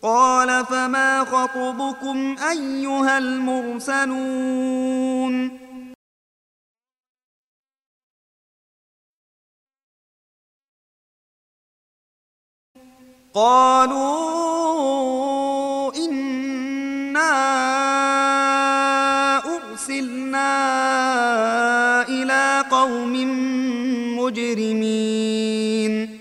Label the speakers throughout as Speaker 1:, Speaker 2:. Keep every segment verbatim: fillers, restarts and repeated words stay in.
Speaker 1: قال فما خطبكم أيها المرسلون قالوا إنا أرسلنا إلى قوم مجرمين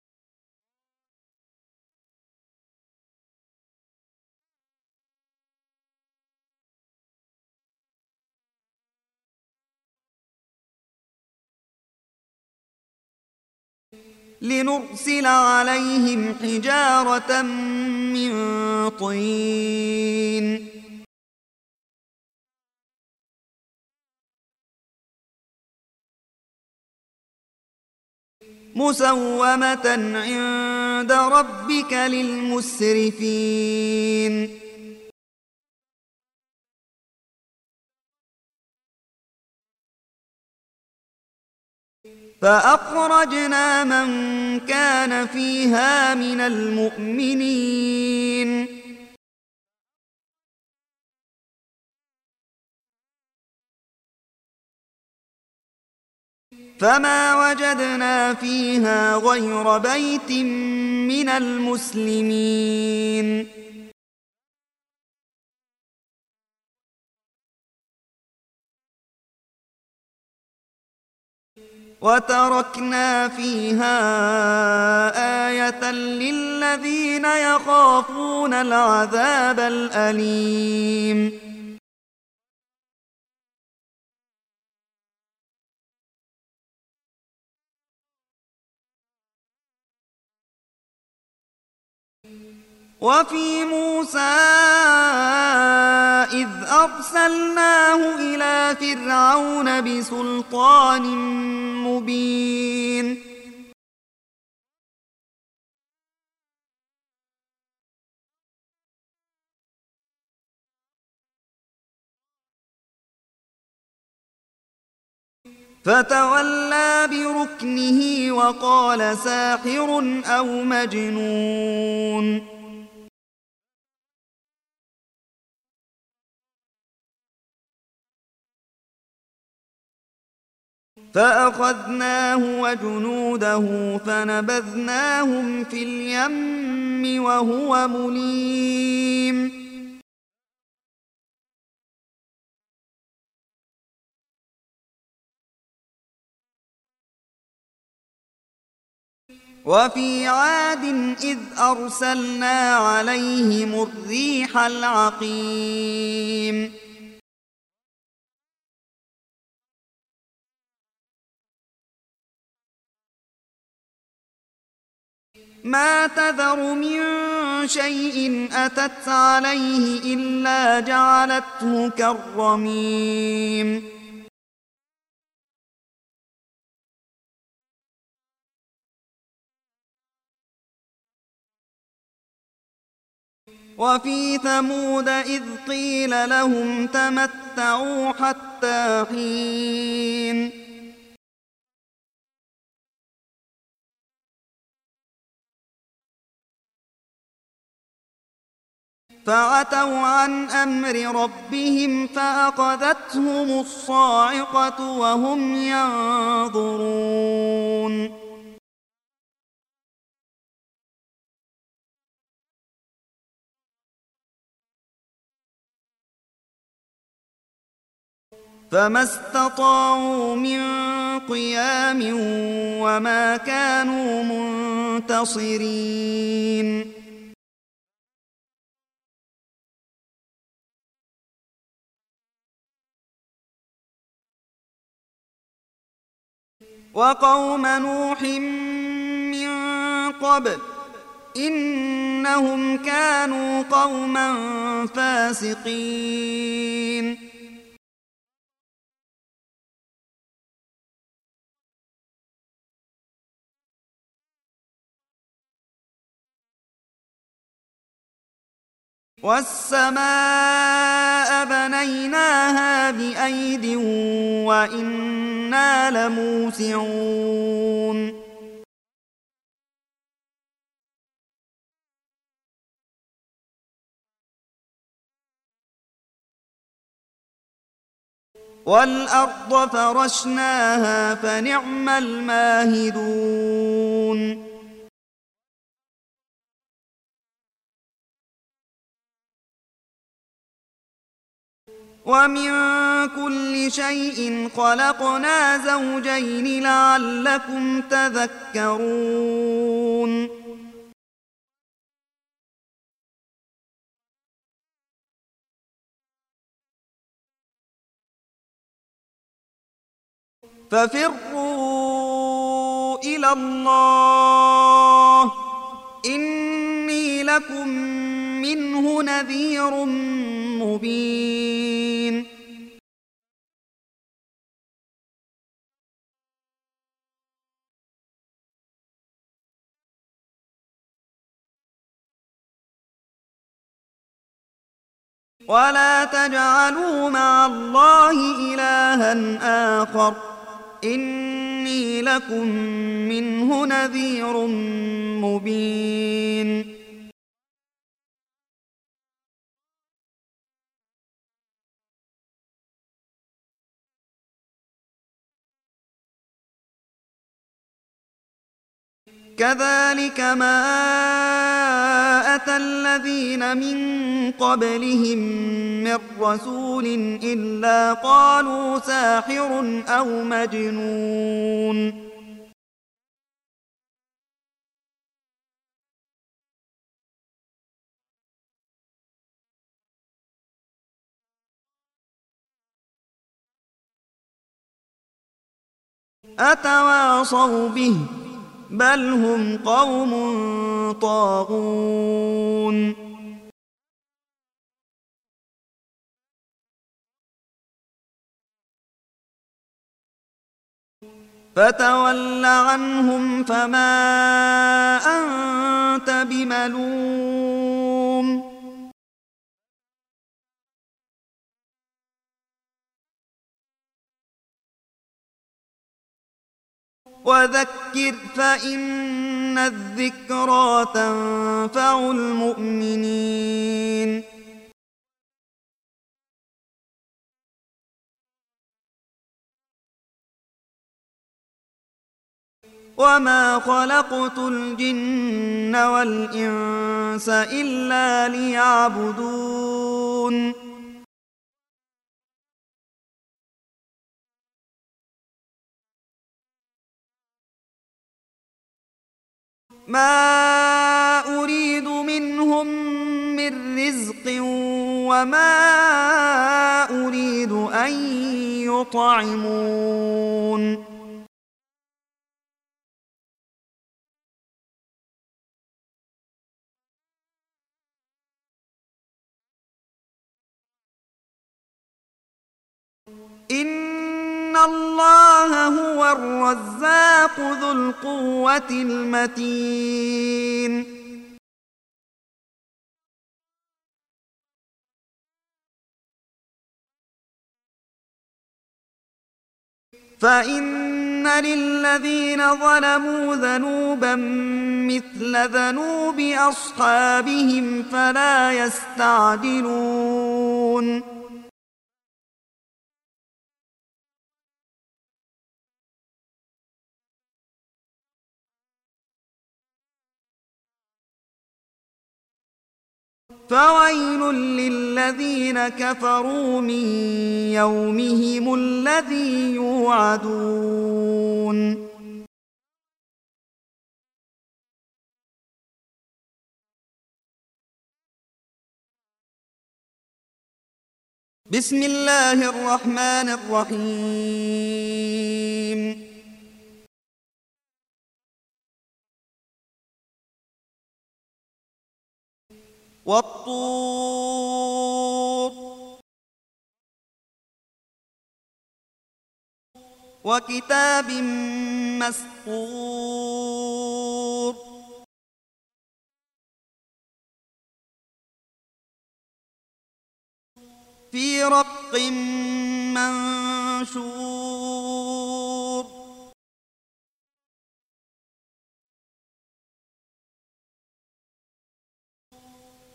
Speaker 1: لنرسل عليهم حجارة من طين مسومة عند ربك للمسرفين فأخرجنا من كان فيها من المؤمنين فما وجدنا فيها غير بيت من المسلمين وتركنا فيها آية للذين يخافون العذاب الأليم وفي موسى إذ أرسلناه إلى فرعون بسلطان مبين فتولى بركنه وقال ساحر أو مجنون فأخذناه وجنوده فنبذناهم في اليم وهو مليم وفي عاد إذ أرسلنا عليهم الريح العقيم ما تذر من شيء أتت عليه إلا جعلته كالرميم وفي ثمود إذ قيل لهم تمتعوا حتى حين فعتوا عن أمر ربهم فأخذتهم الصاعقة وهم ينظرون فما استطاعوا من قيام وما كانوا منتصرين وقوم نوح من قبل إنهم كانوا قوما فاسقين والسماء بنيناها بأيد وإنا لموسعون والأرض فرشناها فنعم الماهدون ومن كل شيء خلقنا زوجين لعلكم تذكرون ففروا إلى الله إني لكم منه نذير مبين ولا تجعلوا مع الله إلها آخر إني لكم منه نذير مبين كذلك ما أتى الذين من قبلهم من رسول إلا قالوا ساحر أو مجنون أتواصوا به بل هم قوم طاغون فتول عنهم فما أنت بملوم وذكر فإن الذكرى تنفع المؤمنين وما خلقت الجن والإنس إلا ليعبدون ما أريد منهم من رزق وما أريد أن يطعمون إن الله هو الرزاق ذو القوة المتين فإن للذين ظلموا ذنوبا مثل ذنوب أصحابهم فلا يستعجلون فويل للذين كفروا من يومهم الذي يوعدون بسم الله الرحمن الرحيم والطور وكتاب مسطور في رق منشور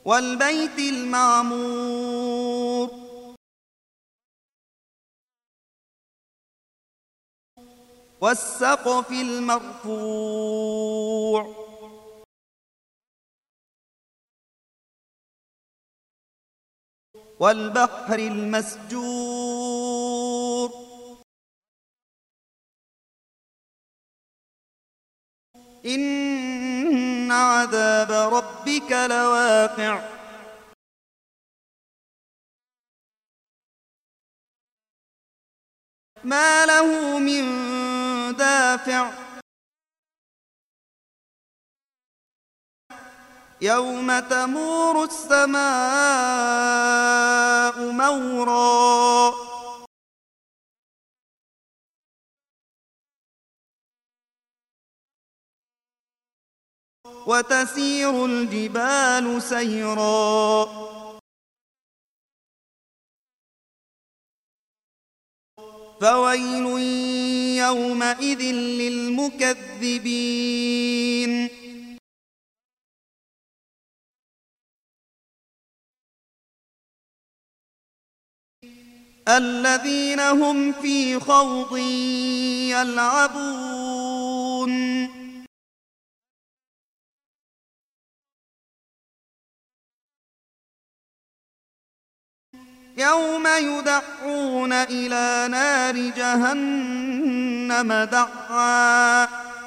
Speaker 1: والبيت المعمور والسقف المرفوع والبحر المسجور إن عذاب ربك لواقع ما له من دافع يوم تمور السماء مورا وتسير الجبال سيرا فويل يومئذ للمكذبين الذين هم في خوض يلعبون يوم يدعون إلى نار جهنم دعا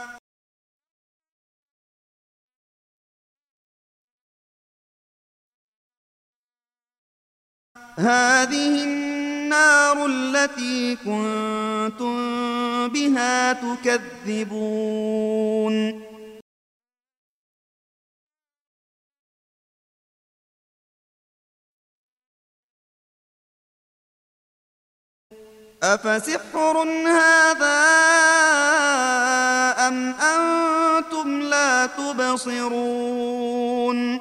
Speaker 1: هذه النار التي كنتم بها تكذبون أفسحر هذا أم أنتم لا تبصرون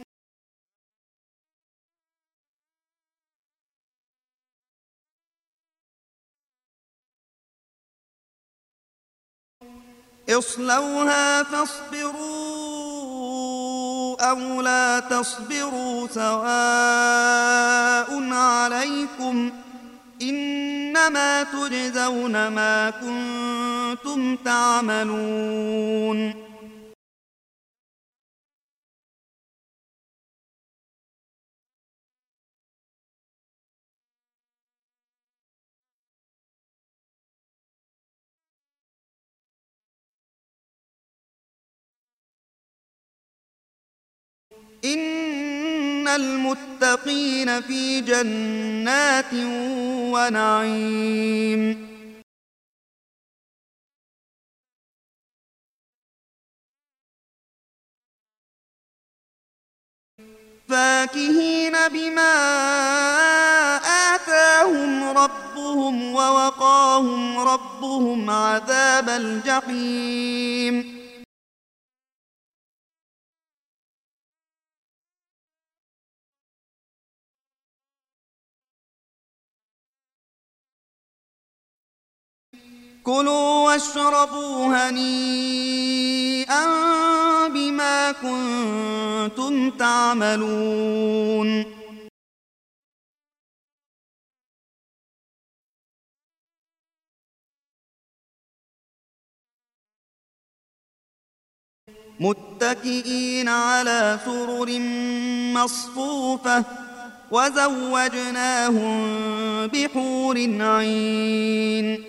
Speaker 1: اصلوها فاصبروا أو لا تصبروا سواء عليكم إنما تجزون ما كنتم تعملون إن المتقين في جنات ونعيم فاكهين بما آتاهم ربهم ووقاهم ربهم عذاب الجحيم كلوا واشربوا هنيئا بما كنتم تعملون متكئين على سرر مصفوفة وزوجناهم بحور عين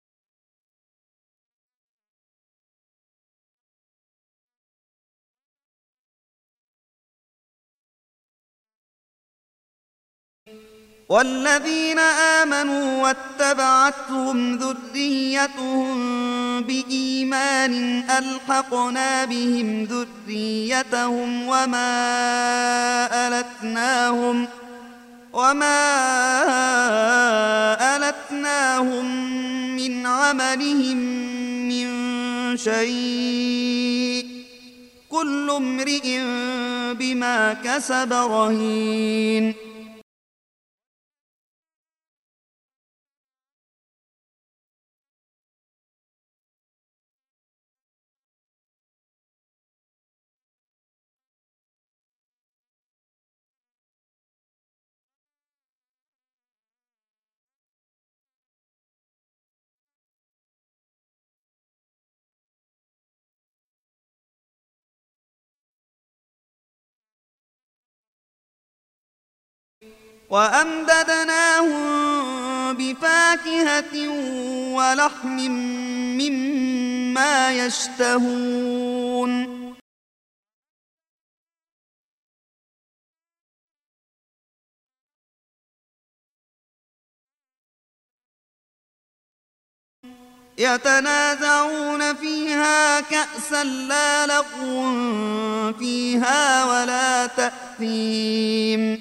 Speaker 1: والذين آمنوا واتبعتهم ذريتهم بإيمان ألحقنا بهم ذريتهم وما ألتناهم وما ألتناهم من عملهم من شيء كل امرئ بما كسب رهين وأمددناهم بفاكهة ولحم مما يشتهون يتنازعون فيها كأسا لا لغو فيها ولا تأثيم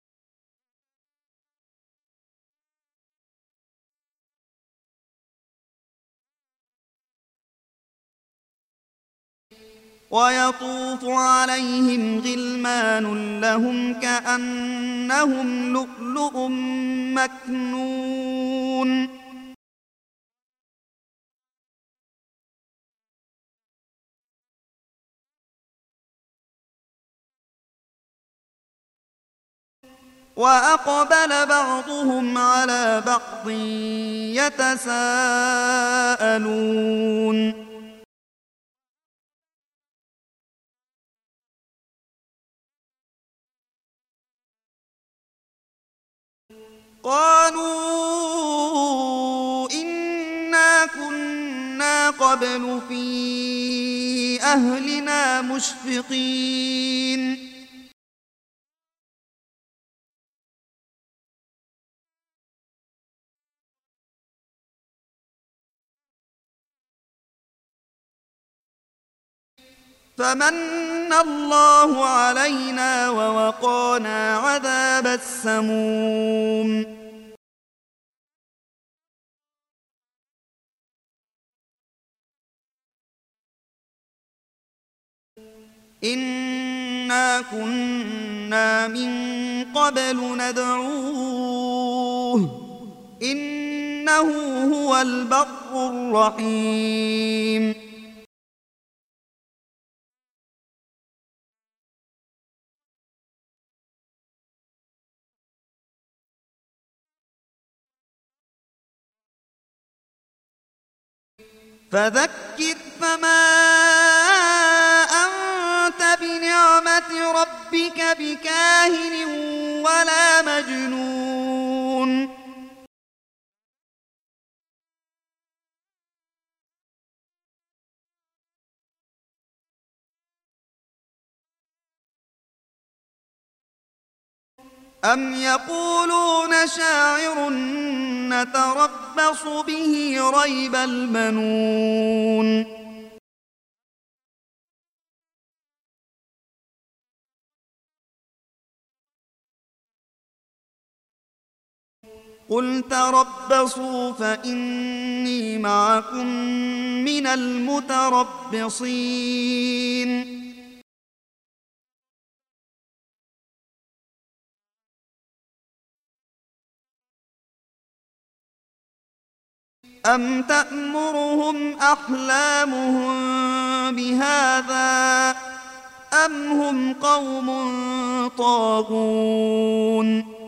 Speaker 1: ويطوف عليهم غلمان لهم كأنهم لؤلؤ مكنون وأقبل بعضهم على بعض يتساءلون قالوا إنا كنا قبل في أهلنا مشفقين فمن الله علينا ووقانا عذاب السموم إنا كنا من قبل ندعوه إنه هو البر الرحيم فذكر فما أنت بنعمة ربك بكاهن ولا مجنون أم يقولون شاعر نتربص به ريب المنون قل تربصوا فإني معكم من المتربصين أم تأمرهم أحلامهم بهذا أم هم قوم طاغون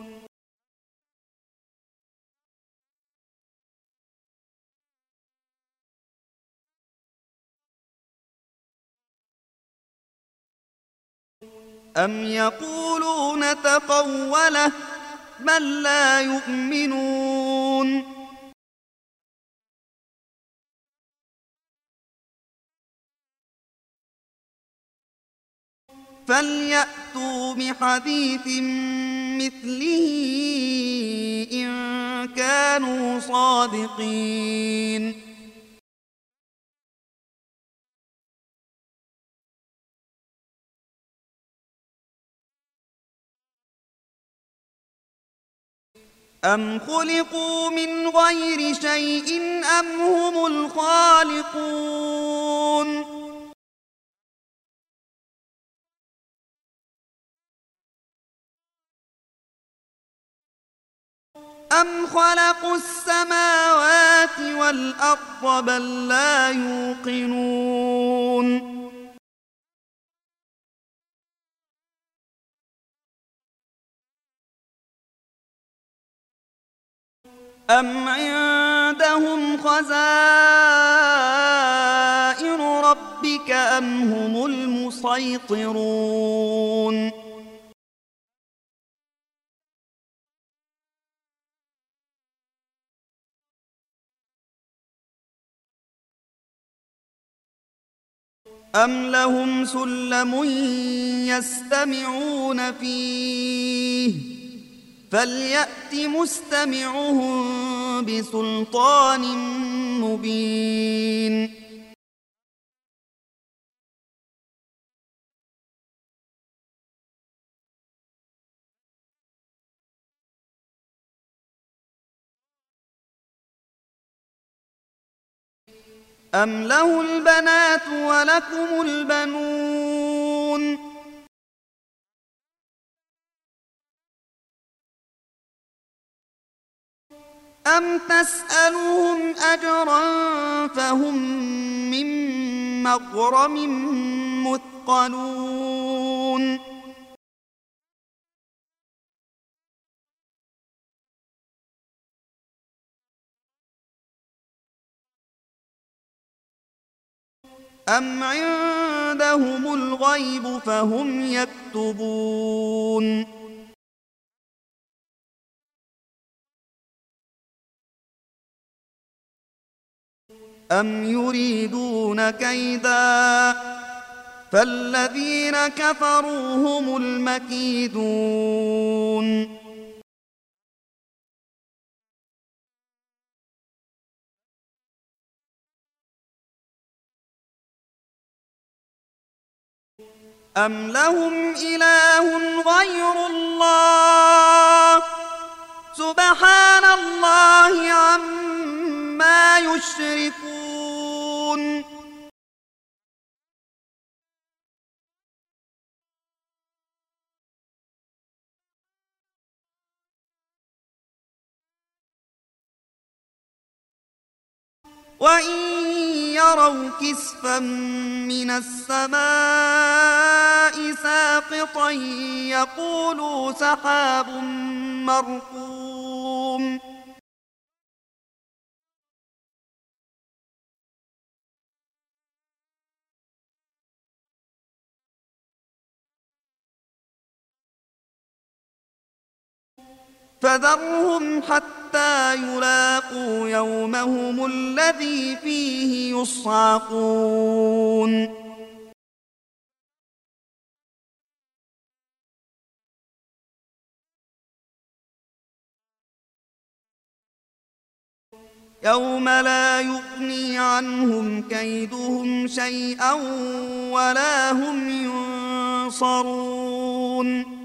Speaker 1: أم يقولون تقوله بل لا يؤمنون فليأتوا بحديث مثله إن كانوا صادقين أم خلقوا من غير شيء أم هم الخالقون أم خلقوا السماوات والأرض بل لا يوقنون أم عندهم خزائن ربك أم هم المسيطرون أم لهم سلم يستمعون فيه فليأت مستمعهم بسلطان مبين أم له البنات ولكم البنون أم تسألهم أجرا فهم من مغرم مثقلون أم عندهم الغيب فهم يكتبون أم يريدون كيدا فالذين كفروا هم المكيدون أم لهم إله غير الله سبحان الله عما يشركون وإن يروا كسفا من السماء ساقطا يقولوا سحاب مركوم فذرهم حتى يلاقوا يومهم الذي فيه يصعقون يوم لا يغني عنهم كيدهم شيئا ولا هم ينصرون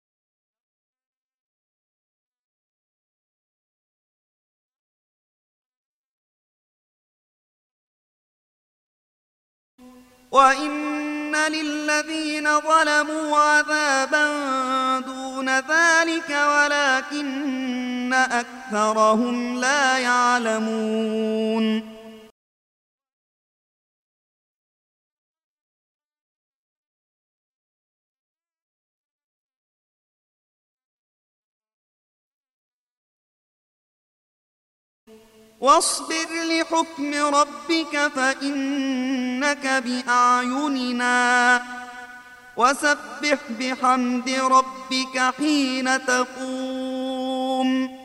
Speaker 1: وإن للذين ظلموا عذابا دون ذلك ولكن أكثرهم لا يعلمون واصبر لحكم ربك فإنك بأعيننا وسبح بحمد ربك حين تقوم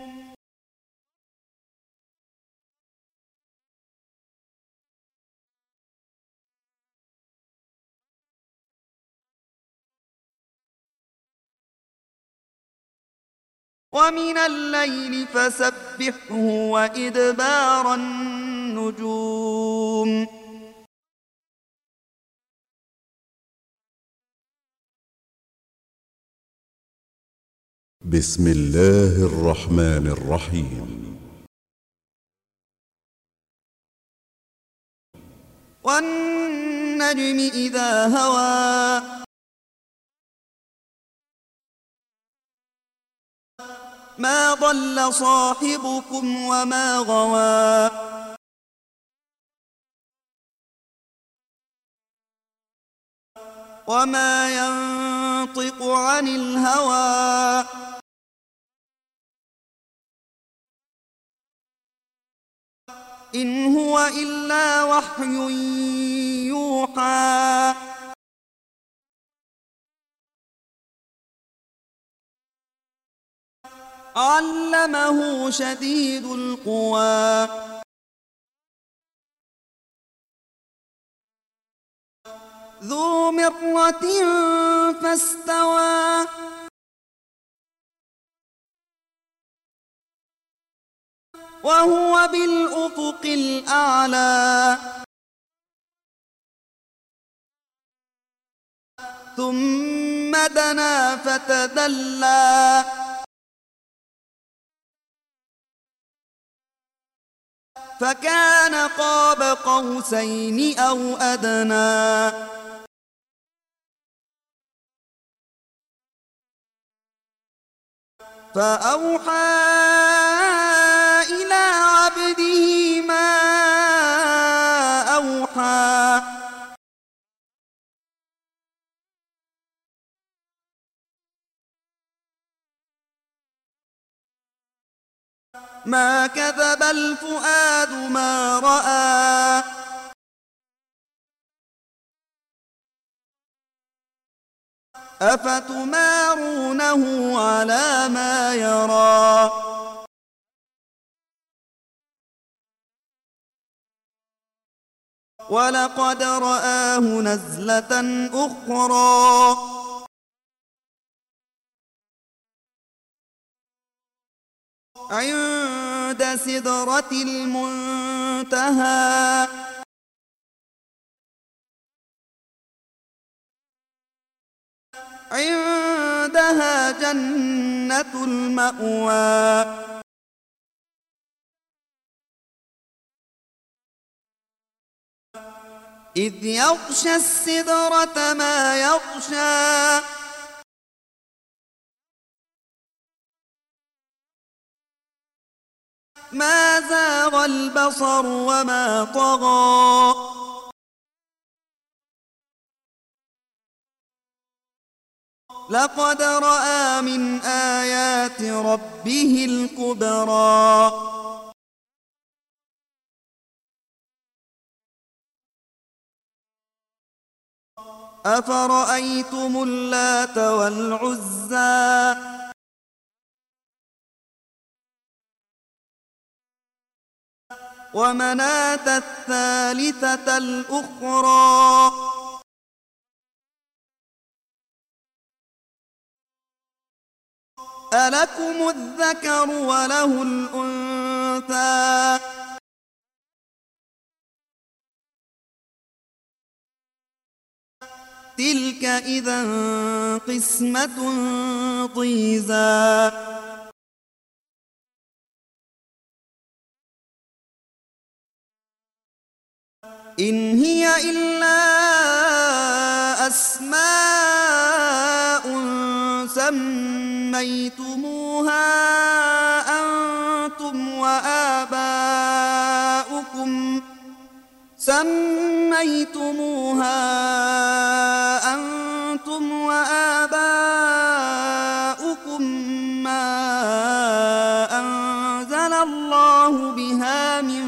Speaker 1: ومن الليل فسبحه وإدبار النجوم
Speaker 2: بسم الله الرحمن الرحيم
Speaker 1: والنجم إذا هوى ما ضل صاحبكم وما غوى وما ينطق عن الهوى إن هو إلا وحي يوحى علمه شديد القوى ذو مرة فاستوى وهو بالأفق الأعلى ثم دنا فتدلى فكان قاب قوسين أو أدنى فأوحى إلى عبده ما أوحى ما كذب الفؤاد ما رأى أفتمارونه على ما يرى ولقد رآه نزلة أخرى عند سدرة المنتهى عندها جنة المأوى إذ يغشى السدرة ما يغشى ما زاغ البصر وما طغى لقد رأى من آيات ربه الكبرى أفرأيتم اللات والعزى ومناة الثالثة الأخرى ألكم الذكر وله الأنثى تلك إذا قسمة ضيزى إن هي إلا أسماء سميتموها أنتم وآباؤكم سميتموها أنتم وآباؤكم ما أنزل الله بها من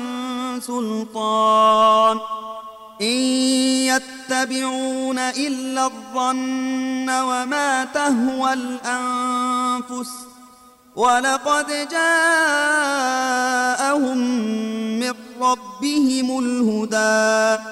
Speaker 1: سلطان إن يتبعون إلا الظن وما تهوى الأنفس ولقد جاءهم من ربهم الهدى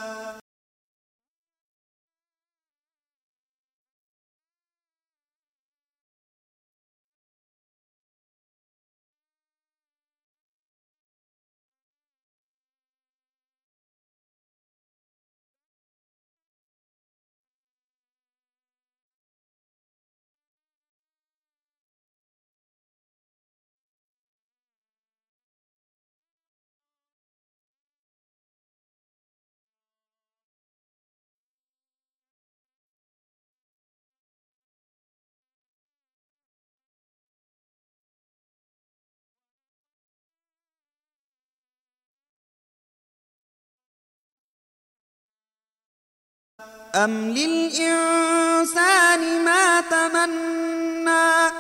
Speaker 1: أم للإنسان ما تمنى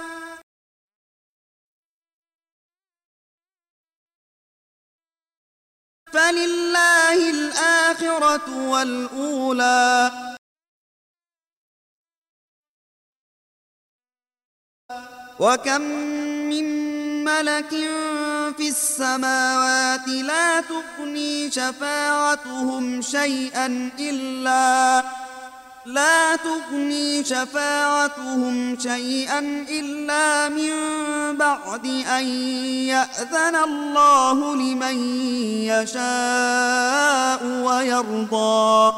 Speaker 1: فلله الآخرة والأولى وكم من ملك في السماوات لا تغني شفاعتهم شيئا إلا لا تغني شفاعتهم شيئا إلا من بعد أن يأذن الله لمن يشاء ويرضى.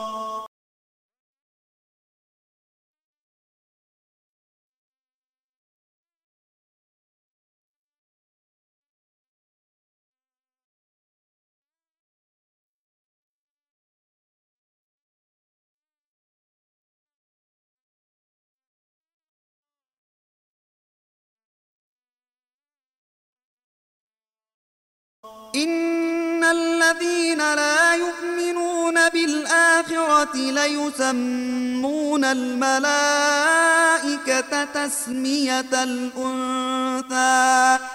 Speaker 1: إن الذين لا يؤمنون بالآخرة ليسمون الملائكة تسمية الأنثى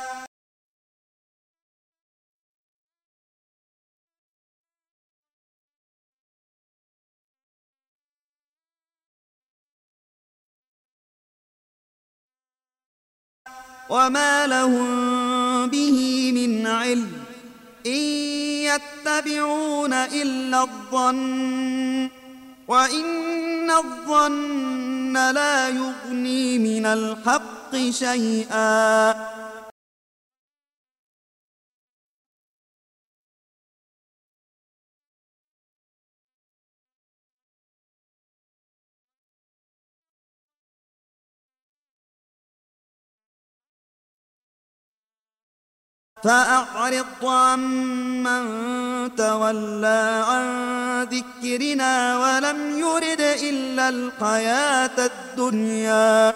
Speaker 1: وما لهم به من علم إن يتبعون إلا الظن وإن الظن لا يغني من الحق شيئا. فأعرض عمن تولى عن ذكرنا ولم يرد إلا الحياة الدنيا.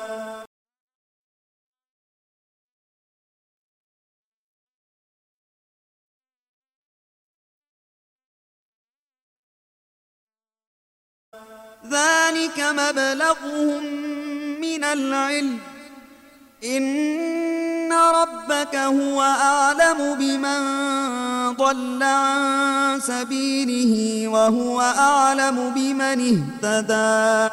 Speaker 1: ذلك مبلغهم من العلم إن ربك هو أعلم بمن ضل عن سبيله وهو أعلم بمن اهتدى.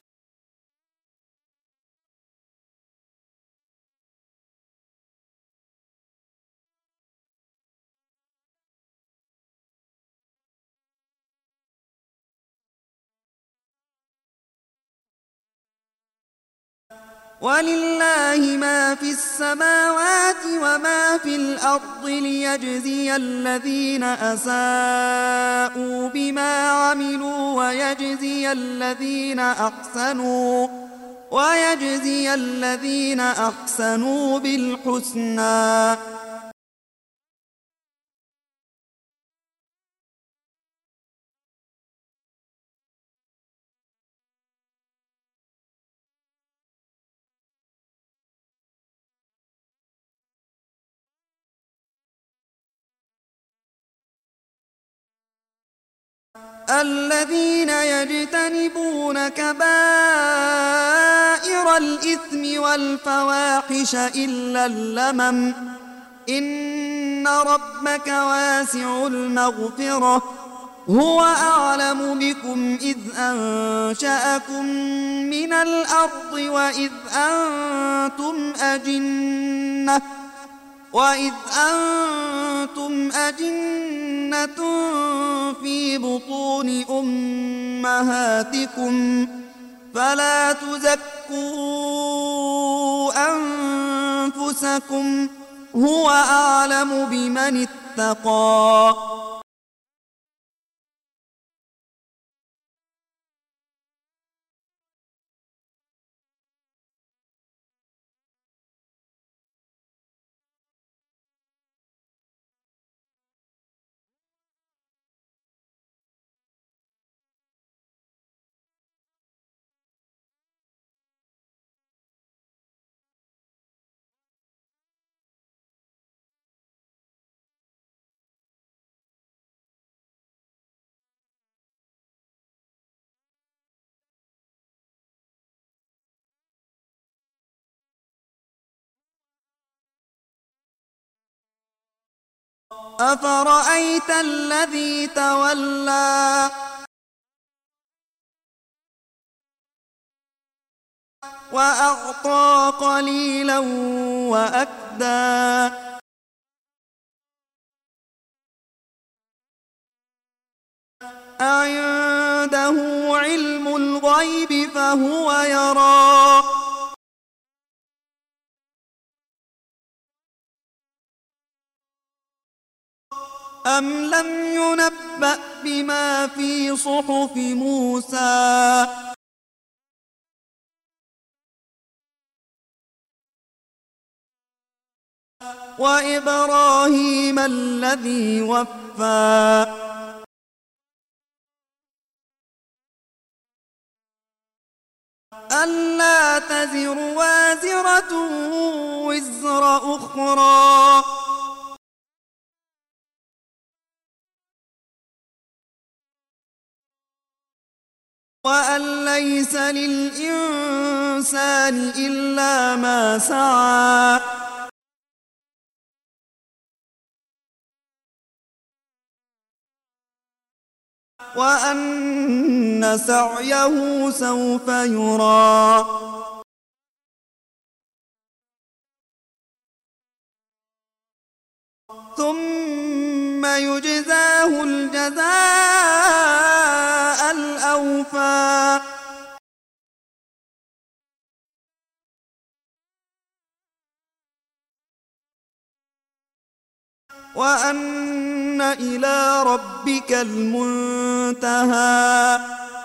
Speaker 1: ولله ما في السماوات وما في الأرض ليجزي الذين أساءوا بما عملوا ويجزي الذين أحسنوا ويجزي الذين أحسنوا بالحسنى. الذين يجتنبون كبائر الإثم والفواحش إلا اللمم إن ربك واسع المغفرة هو أعلم بكم إذ أنشأكم من الأرض وإذ أنتم أجنة وإذ أنتم أجنة في بطون أمهاتكم فلا تزكوا أنفسكم هو أعلم بمن اتقى. أفرأيت الذي تولى وأعطى قليلا وأكدى أعنده علم الغيب فهو يرى أم لم ينبأ بما في صحف موسى وإبراهيم الذي وفى ألا تزر وازرة وزر أخرى وأن ليس للإنسان إلا ما سعى وأن سعيه سوف يرى ثم يجزاه الجزاء الأوفى وأن إلى ربك المنتهى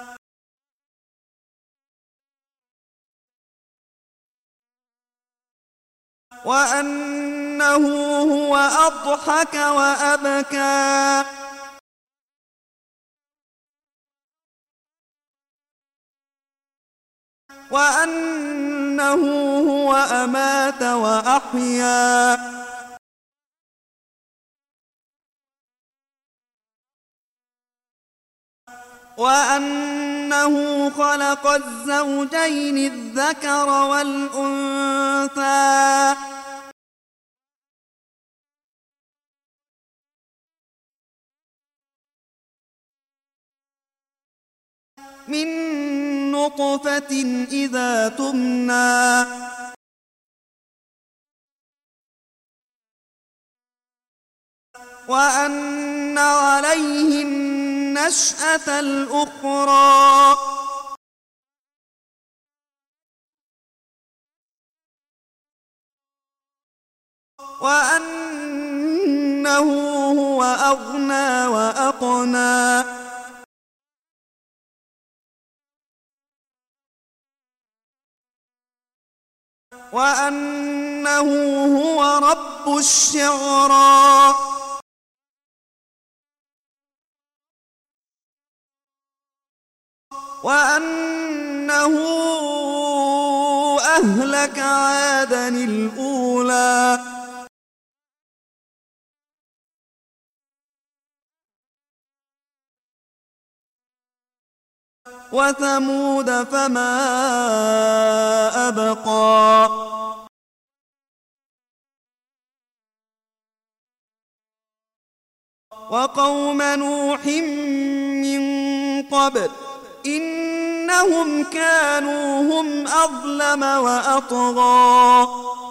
Speaker 1: وأنه هو أضحك وأبكى وأنه هو أمات وأحيا وأنه خلق الزوجين الذكر والأنثى من نطفة إذا تمنى وأن عليه النشأة الأخرى وأنه هو أغنى وأقنى وأنه هو رب الشعرى وأنه أهلك عادا الأولى وثمود فما أبقى وقوم نوح من قبل إنهم كانوا هم أظلم وأطغى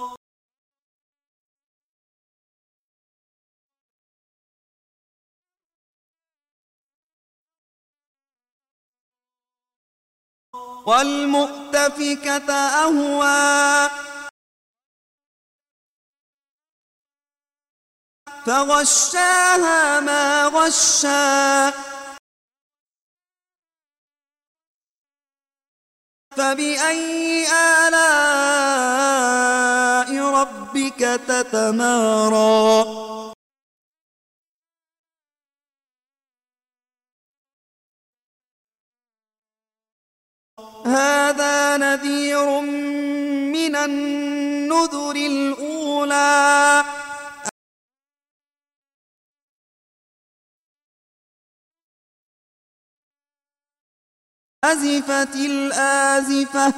Speaker 1: والمؤتفكة أهوى فغشاها ما غشى فبأي آلاء ربك تتمارى هذا نذير من النذر الأولى أزفت الآزفة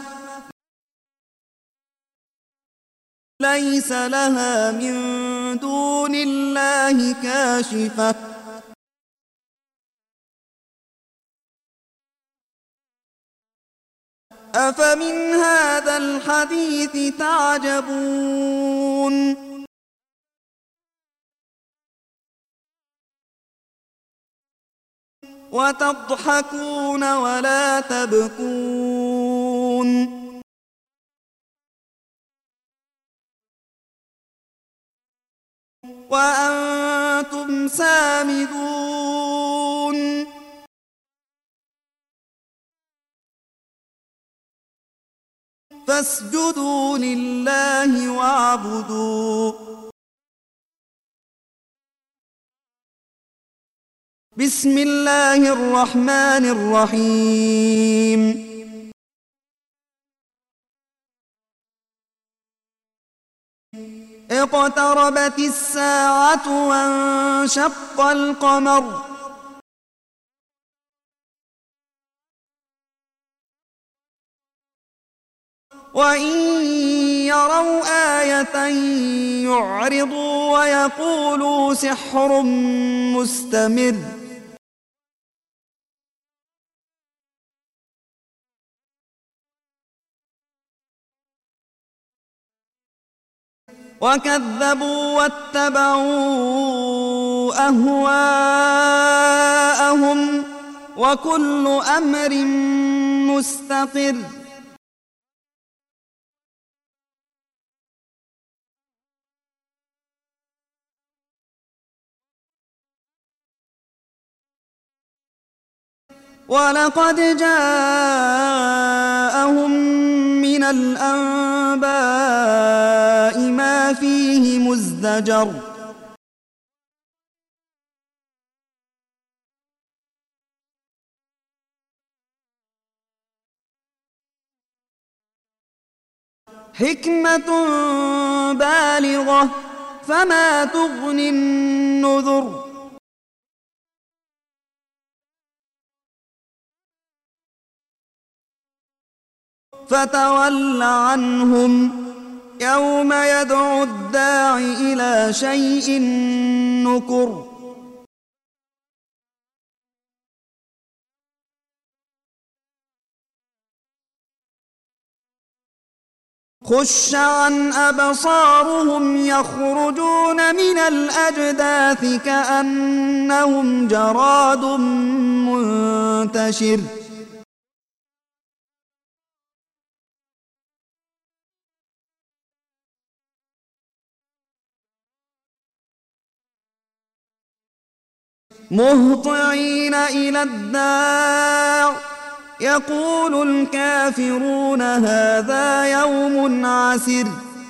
Speaker 1: ليس لها من دون الله كاشفة أفمن هذا الحديث تعجبون وتضحكون ولا تبكون وأنتم سامدون فاسجدوا لله واعبدوا بسم الله الرحمن الرحيم اقتربت الساعة وانشق القمر وإن يروا آية يعرضوا ويقولوا سحر مستمر وكذبوا واتبعوا أهواءهم وكل أمر مستقر ولقد جاءهم من الأنباء ما فيه مزدجر حكمة بالغة فما تغني النذر فتول عنهم يوم يدعو الداع إلى شيء نكر خش عن أبصارهم يخرجون من الأجداث كأنهم جراد منتشر مهطعين إلى الداع يقول الكافرون هذا يوم عسر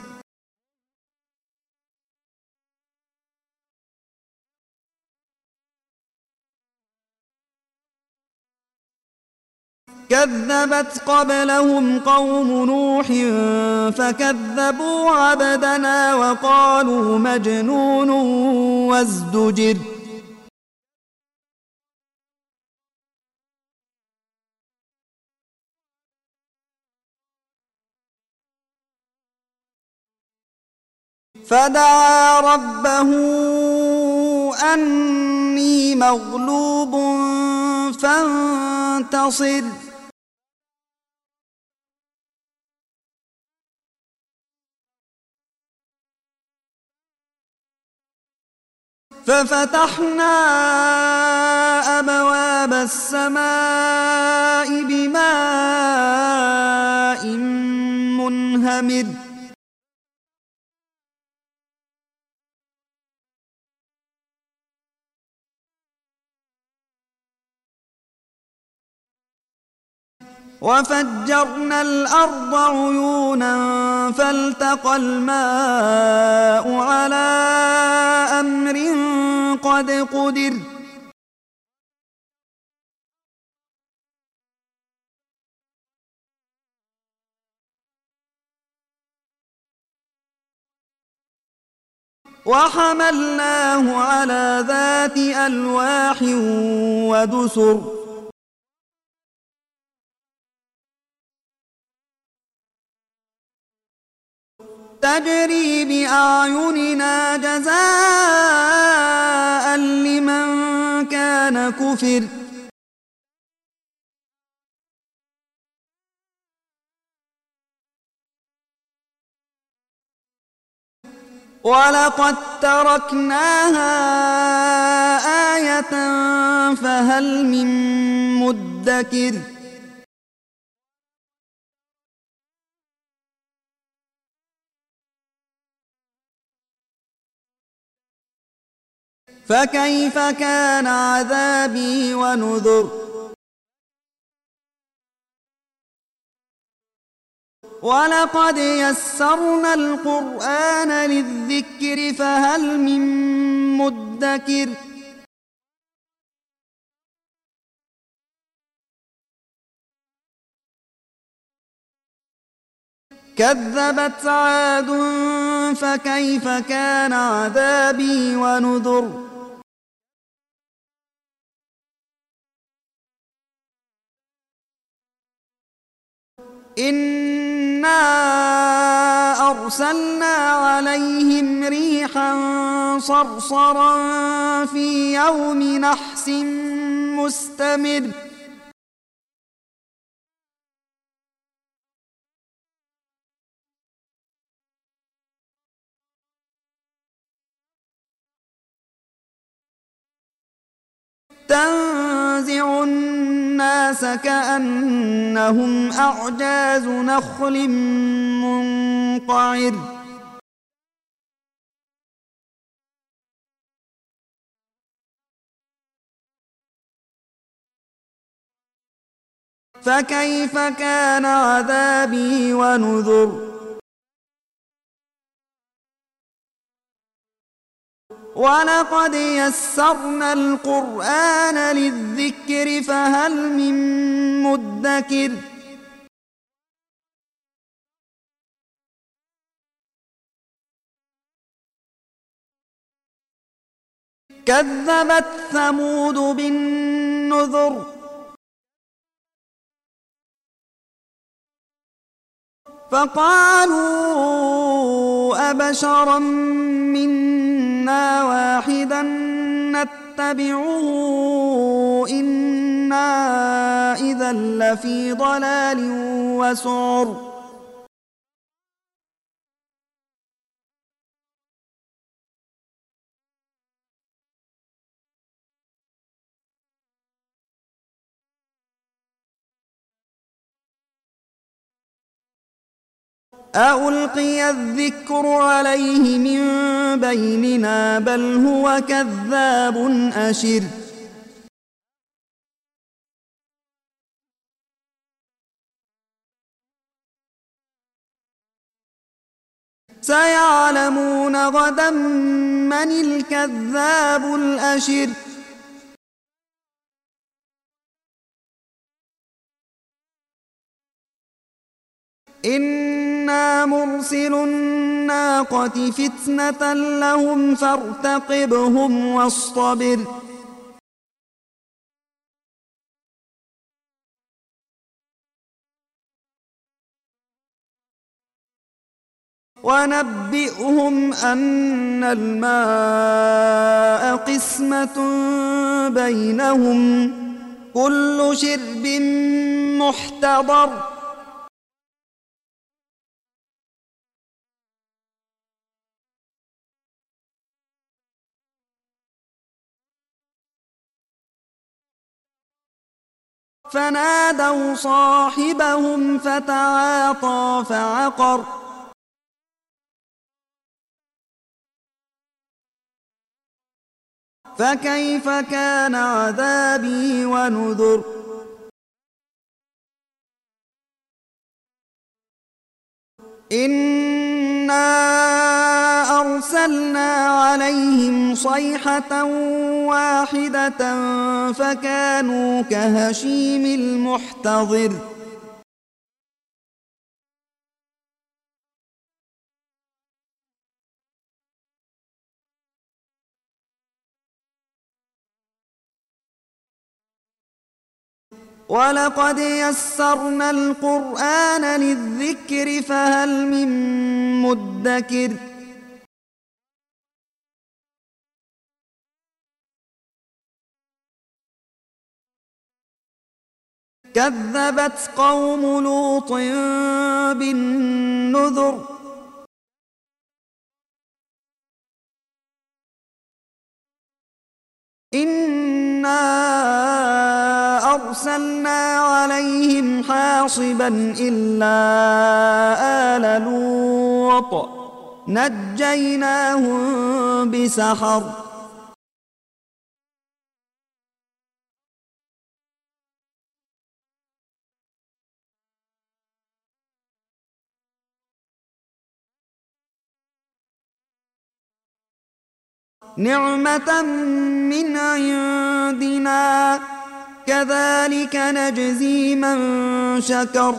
Speaker 1: كذبت قبلهم قوم نوح فكذبوا عبدنا وقالوا مجنون وازدجر فدعا ربه أني مغلوب فانتصر ففتحنا أبواب السماء بماء منهمر وفجرنا الأرض عيونا فالتقى الماء على أمر قد قدر وحملناه على ذات ألواح ودسر تجري بأعيننا جزاء لمن كان كفر ولقد تركناها آية فهل من مدكر فكيف كان عذابي ونذر ولقد يسرنا القرآن للذكر فهل من مدكر كذبت عاد فكيف كان عذابي ونذر إنا أرسلنا عليهم ريحا صرصرا في يوم نحس مستمر تنزع الناس كأنهم أعجاز نخل منقعر فكيف كان عذابي ونذر ولقد يسرنا القرآن للذكر فهل من مدكر كذبت ثمود بالنذر فقالوا أبشرا منا واحدا نتبعه إنا إذا لفي ضلال وسعر أألقي الذكر عليه من بيننا بل هو كذاب أشر سيعلمون غدا من الكذاب الأشر إنا مرسل الناقة فتنة لهم فارتقبهم واصطبر ونبئهم أن الماء قسمة بينهم كل شرب محتضر فنادوا صاحبهم فتعاطى فعقر فكيف كان عذابي ونذر إنا أرسلنا عليهم صيحة واحدة فكانوا كهشيم المحتضر ولقد يسرنا القرآن للذكر فهل من مدكر كذبت قوم لوط بالنذر أرسلنا عليهم حاصبا إلا آل لوط نجيناهم بسحر نعمة من عندنا كذلك نجزي من شكر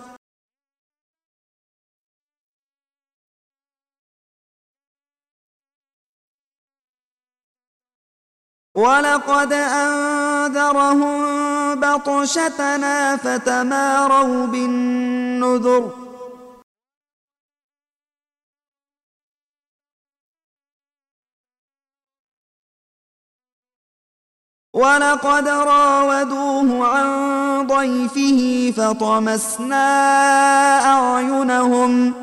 Speaker 1: ولقد أنذرهم بطشتنا فتماروا بالنذر ولقد راودوه عن ضيفه فطمسنا أعينهم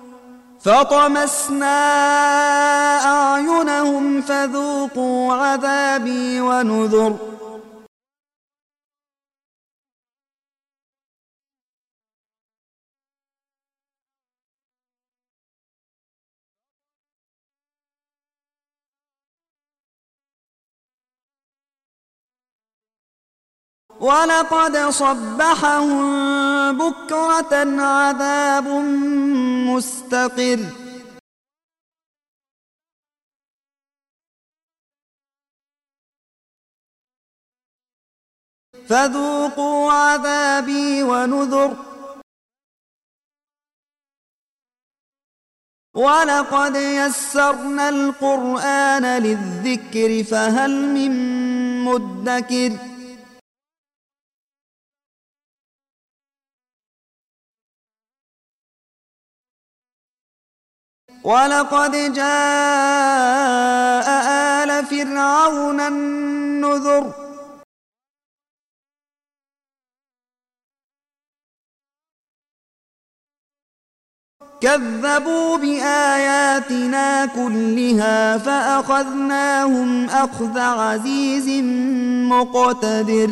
Speaker 1: فطمسنا أعينهم فذوقوا عذابي ونذر ولقد صبحهم بكرة عذاب مستقر فذوقوا عذابي ونذر ولقد يسرنا القرآن للذكر فهل من مدكر ولقد جاء آل فرعون النذر كذبوا بآياتنا كلها فأخذناهم أخذ عزيز مقتدر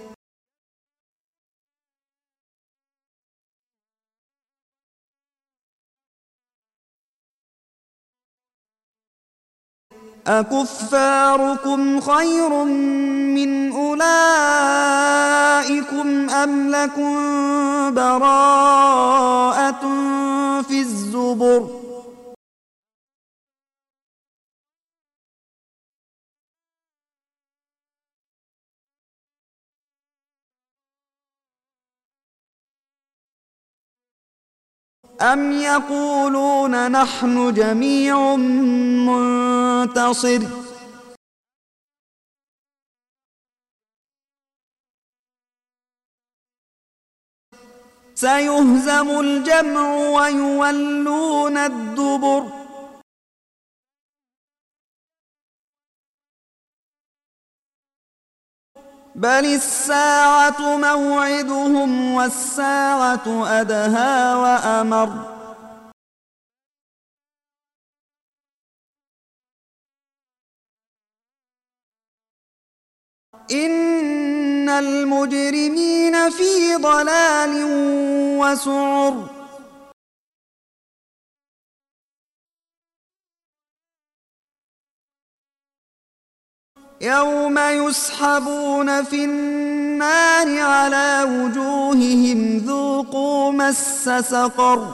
Speaker 1: أكفاركم خير من أولئكم أم لكم براءة في الزبر أم يقولون نحن جميع منتصر سيهزم الجمع ويولون الدبر بل الساعة موعدهم والساعة أدهى وأمر إن المجرمين في ضلال وسعر يوم يسحبون في النار على وجوههم ذوقوا مس سقر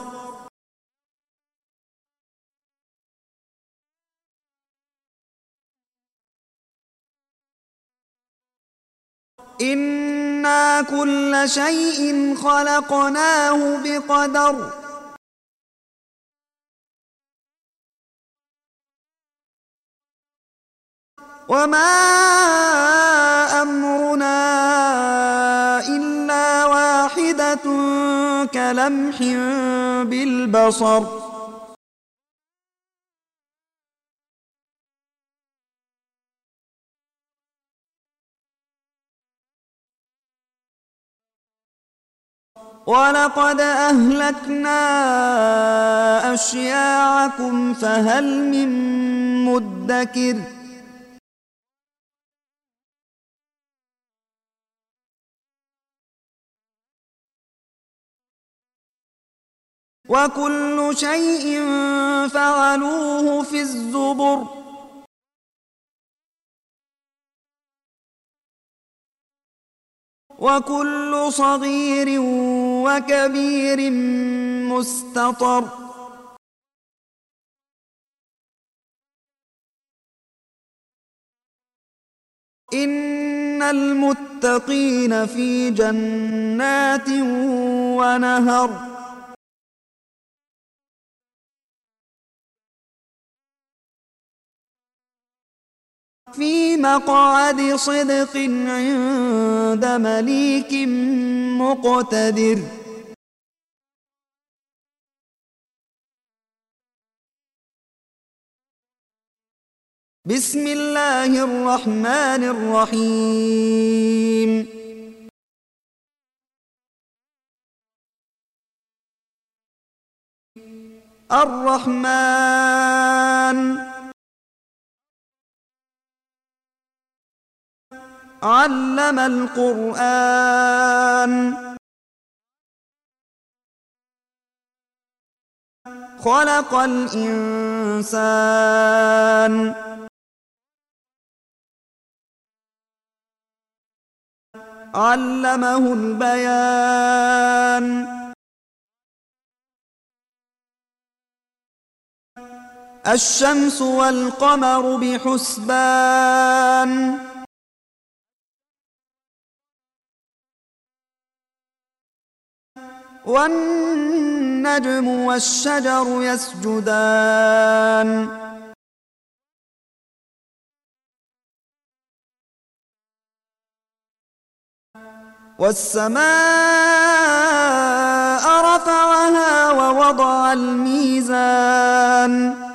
Speaker 1: إنا كل شيء خلقناه بقدر وما أمرنا إلا واحدة كلمح بالبصر ولقد أهلكنا أشياعكم فهل من مدكر وكل شيء فعلوه في الزبر وكل صغير وكبير مستطر إن المتقين في جنات ونهر في مقعد صدق عند مليك مقتدر بسم الله الرحمن الرحيم الرحمن علم القرآن خلق الإنسان علمه البيان الشمس والقمر بحسبان والنجم والشجر يسجدان والسماء رفعها ووضع الميزان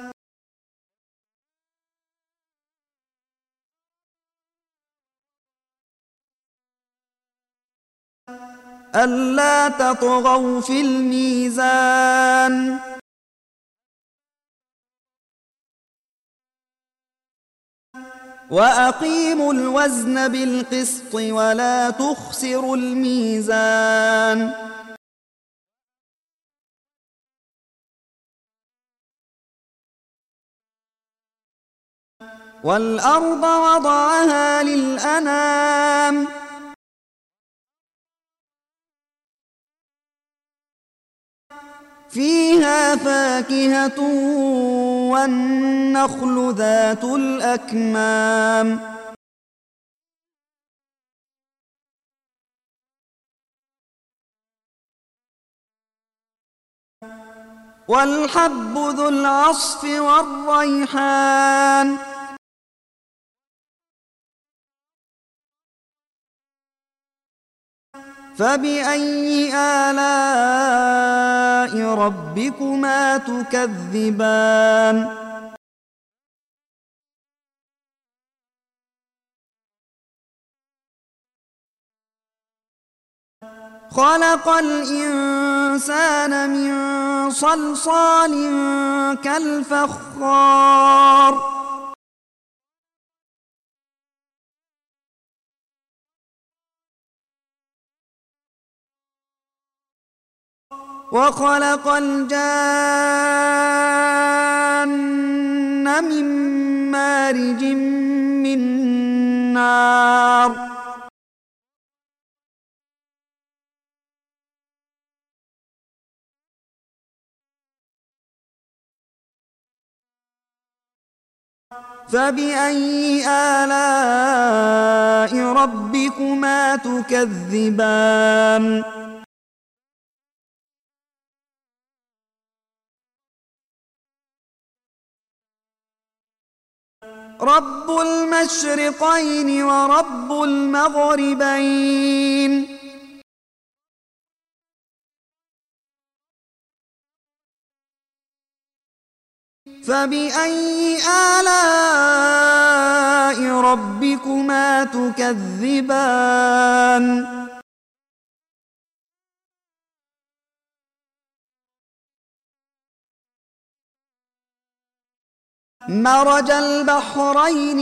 Speaker 1: ألا تطغوا في الميزان وأقيموا الوزن بالقسط ولا تخسروا الميزان والأرض وضعها للأنام فيها فاكهة والنخل ذات الأكمام والحب ذو العصف والريحان فبأي آلاء ربكما تكذبان خلق الإنسان من صلصال كالفخار وخلق الجان من مارج من نار فبأي آلاء ربكما تكذبان رب المشرقين ورب المغربين فبأي آلاء ربكما تكذبان مرج البحرين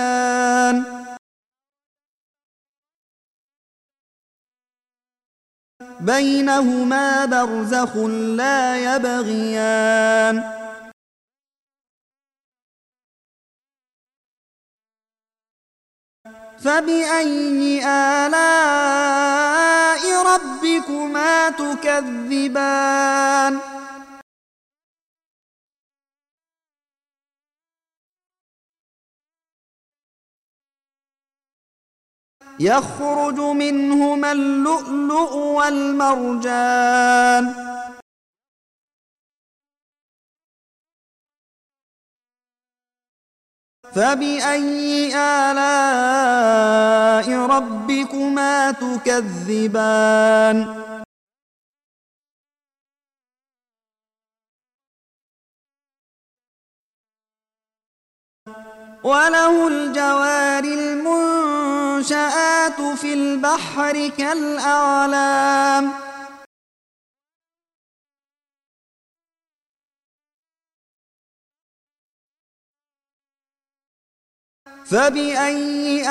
Speaker 1: يلتقيان بينهما برزخ لا يبغيان فبأي آلاء ربكما تكذبان يخرج منهما اللؤلؤ والمرجان فبأي آلاء ربكما تكذبان وله الجوار المنشآت في البحر كالأعلام فبأي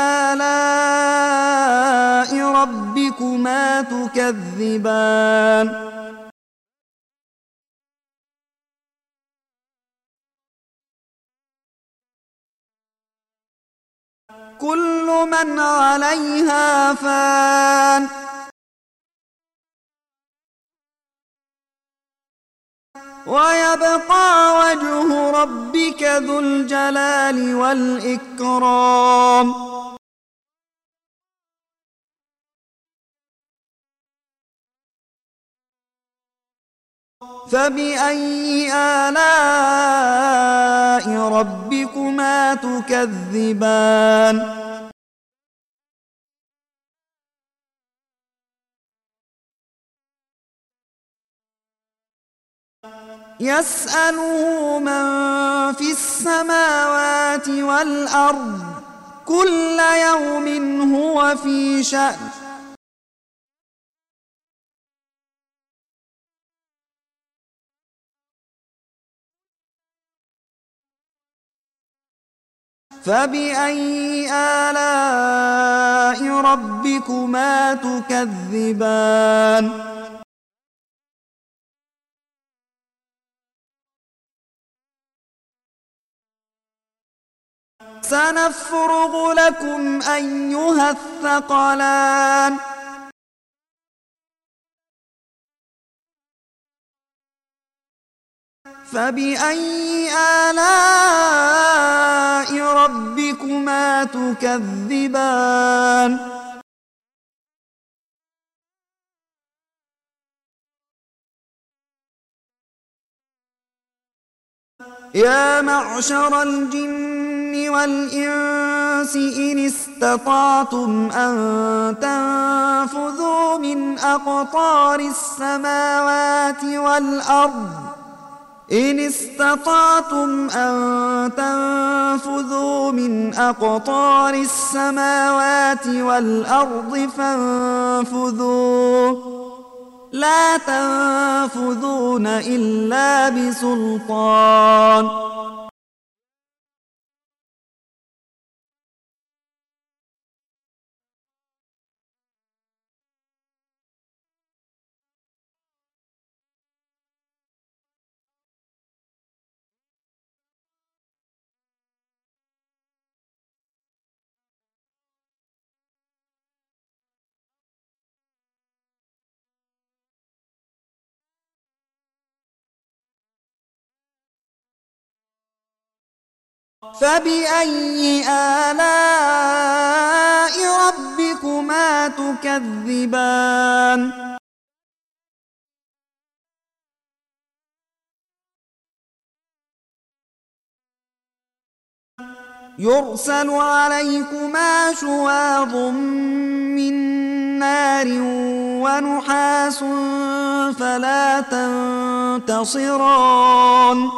Speaker 1: آلاء ربكما تكذبان كل من عليها فان ويبقى وجه ربك ذو الجلال والإكرام فبأي آلاء ربكما تكذبان يسأله من في السماوات والأرض كل يوم هو في شأن فبأي آلاء ربكما تكذبان سنفرغ لكم أيها الثقلان فبأي آلاء ربكما تكذبان يا معشر الجن والإنس إن استطعتم أن تنفذوا من أقطار السماوات والأرض إن استطعتم أن تنفذوا من أقطار السماوات والأرض فانفذوا لا تنفذون إلا بسلطان فبأي آلاء ربكما تكذبان يرسل عليكما شواظ من نار ونحاس فلا تنتصران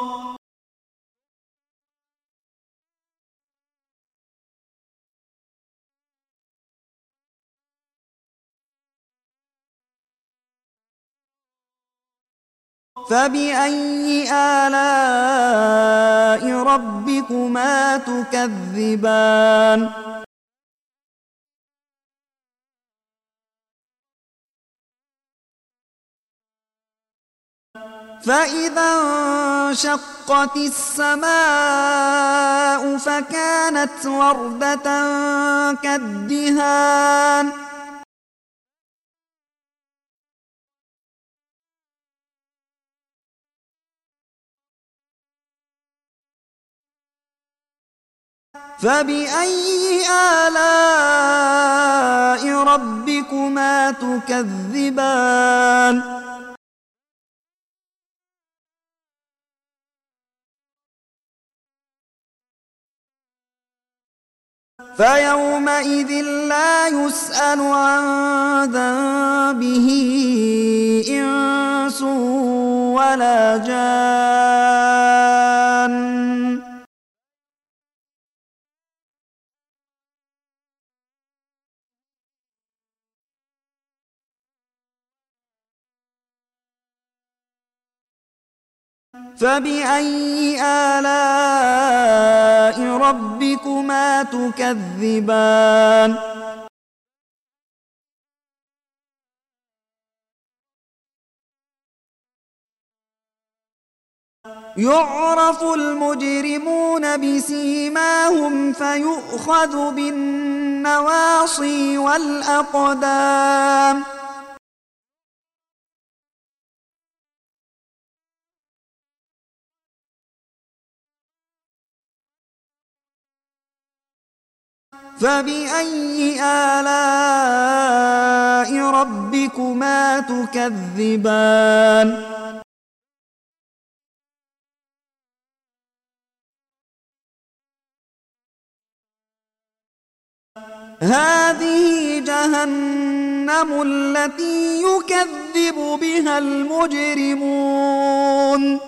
Speaker 1: فبأي آلاء ربكما تكذبان فإذا انشقت السماء فكانت وردة كالدهان فبأي آلاء ربكما تكذبان فيومئذ لا يسأل عن ذنبه إنس ولا جان فبأي آلاء ربكما تكذبان يعرف المجرمون بسيماهم فيؤخذ بالنواصي والأقدام فبأي آلاء ربكما تكذبان هذه جهنم التي يكذب بها المجرمون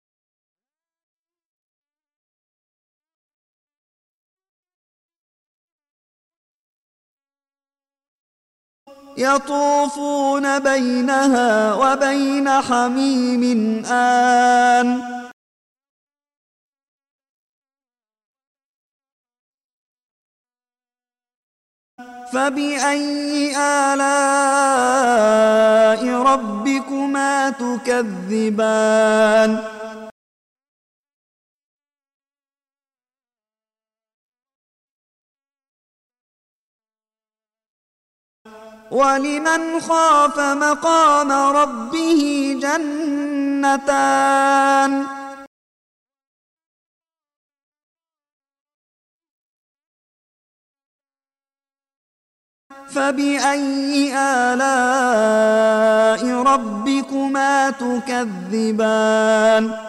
Speaker 1: يطوفون بينها وبين حميم آن فبأي آلاء ربكما تكذبان ولمن خاف مقام ربه جنتان فبأي آلاء ربكما تكذبان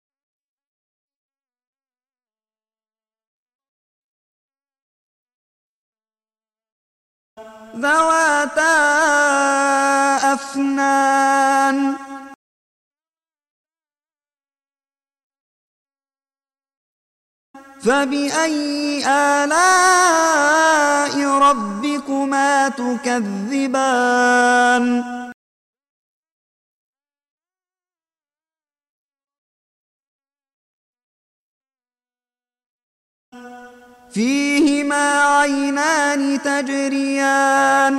Speaker 1: ذواتا أفنان فبأي آلاء ربكما تكذبان فيهما عينان تجريان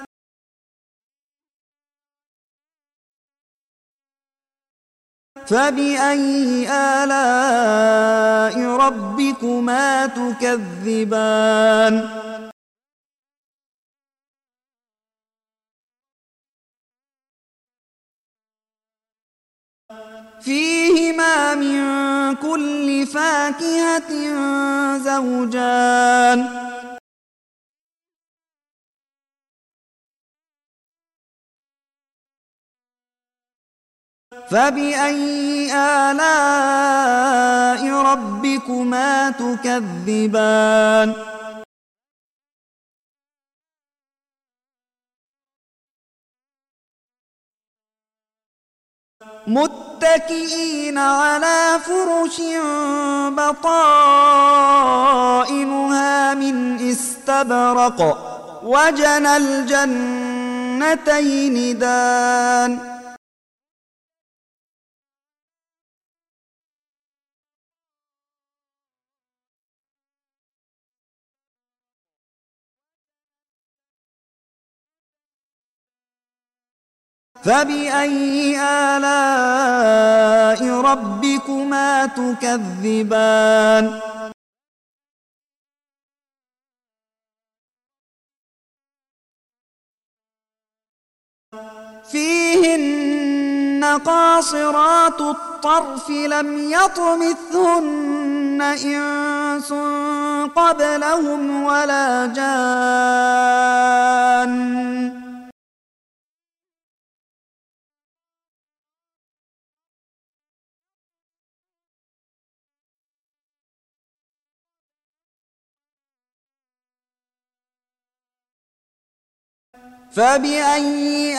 Speaker 1: فبأي آلاء ربكما تكذبان فيهما من كل فاكهة زوجان فبأي آلاء ربكما تكذبان متكئين على فرش بطائنها من استبرق وجنى الجنتين دان فبأي آلاء ربكما تكذبان فيهن قاصرات الطرف لم يطمثهن إنس قبلهم ولا جان فبأي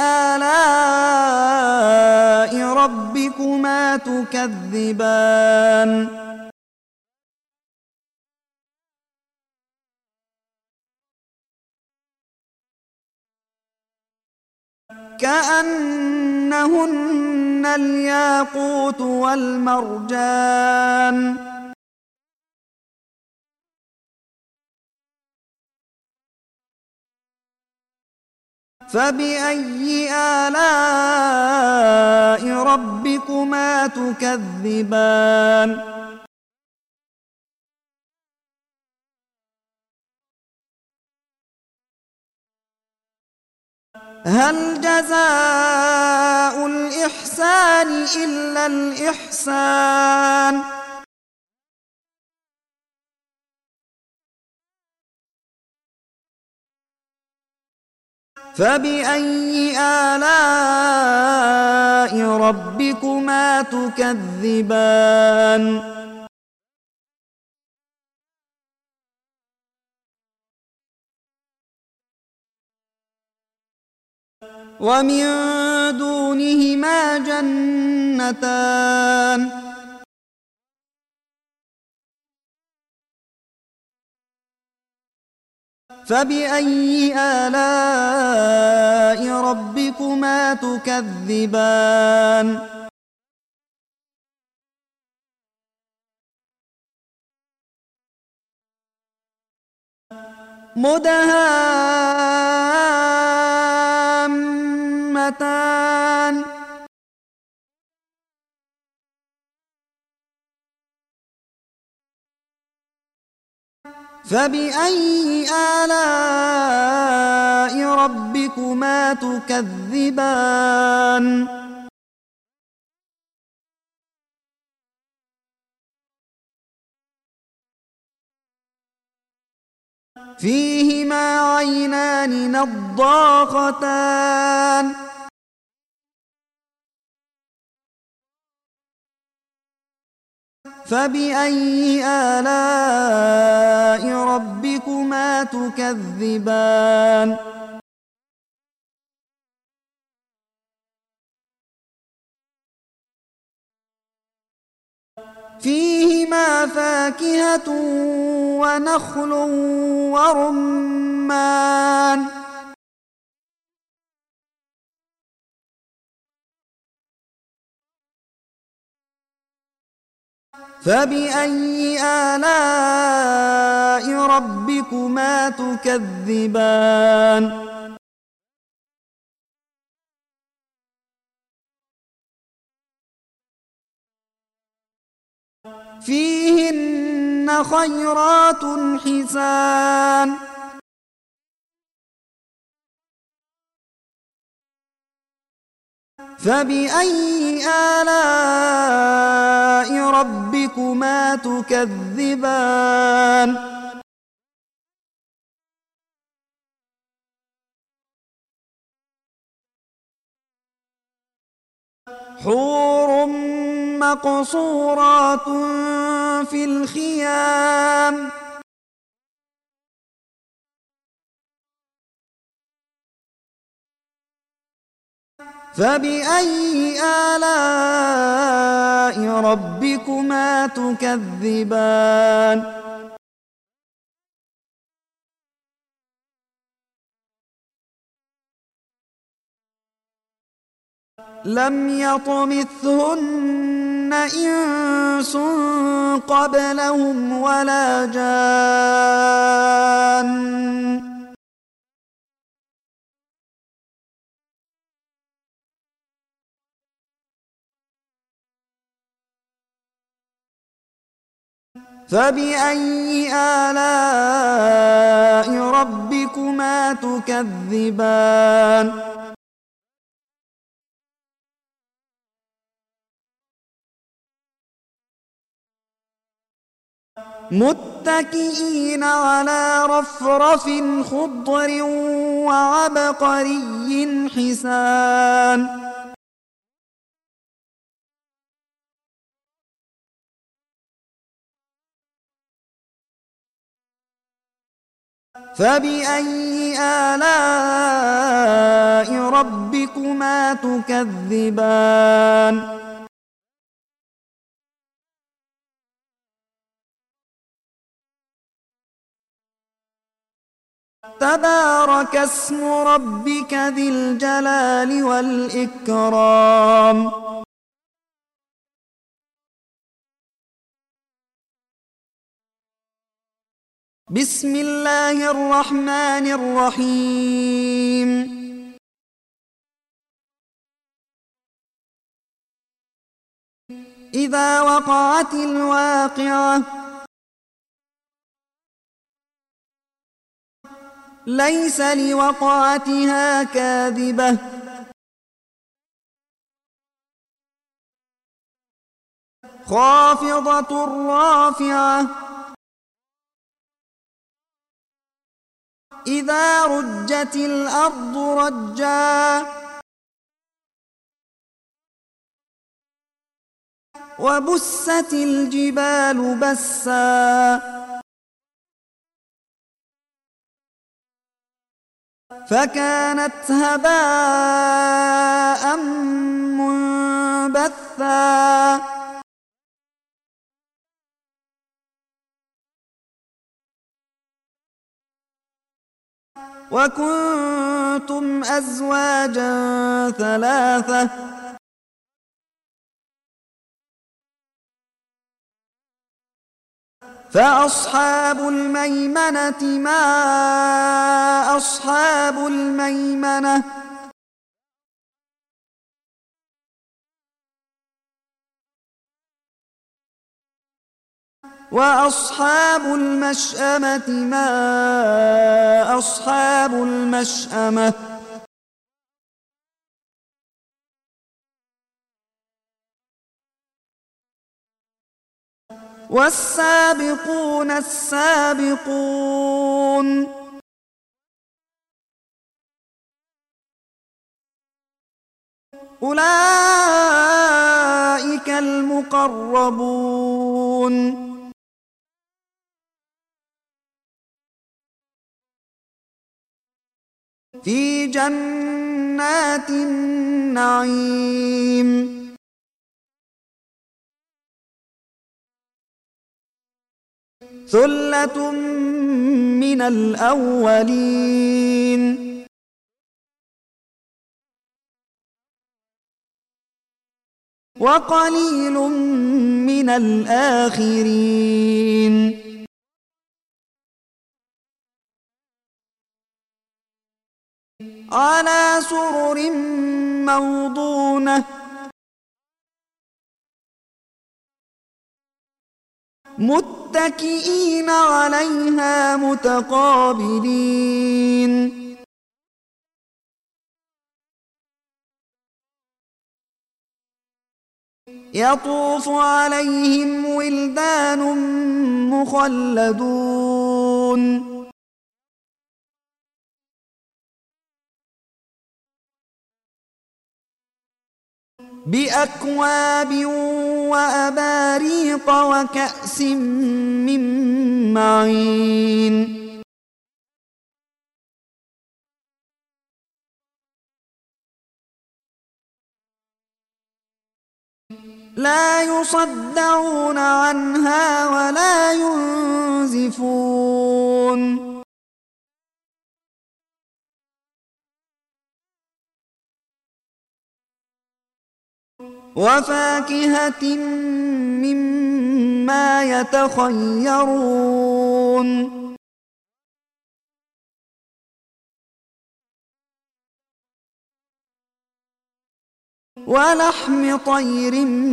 Speaker 1: آلاء ربكما تكذبان كأنهن الياقوت والمرجان فبأي آلاء ربكما تكذبان هل جزاء الإحسان إلا الإحسان فبأي آلاء ربكما تكذبان ومن دونهما جنتان فبأي آلاء ربكما تكذبان مدهامتان فبأي آلاء ربكما تكذبان فيهما عينان نضاختان فبأي آلاء ربكما تكذبان فيهما فاكهة ونخل ورمان فبأي آلاء ربكما تكذبان فيهن خيرات حسان فبأي آلاء ربكما تكذبان حور مقصورات في الخيام فبأي آلاء ربكما تكذبان لم يطمثهن إنس قبلهم ولا جان فبأي آلاء ربكما تكذبان متكئين على رفرف خضر وعبقري حسان فبأي آلاء ربكما تكذبان تبارك اسم ربك ذي الجلال والإكرام بسم الله الرحمن الرحيم إذا وقعت الواقعة ليس لوقعتها كاذبة خافضة رافعة إذا رجت الأرض رجا وبست الجبال بسا فكانت هباء منبثا وكنتم أزواجا ثلاثة فأصحاب الميمنة ما أصحاب الميمنة وأصحاب المشأمة ما أصحاب المشأمة والسابقون السابقون أولئك المقربون في جنات النعيم ثلة من الأولين وقليل من الآخرين على سرر موضونة متكئين عليها متقابلين يطوف عليهم ولدان مخلدون بأكواب وأباريق وكأس من معين لا يصدعون عنها ولا ينزفون وفاكهة مما يتخيرون ولحم طير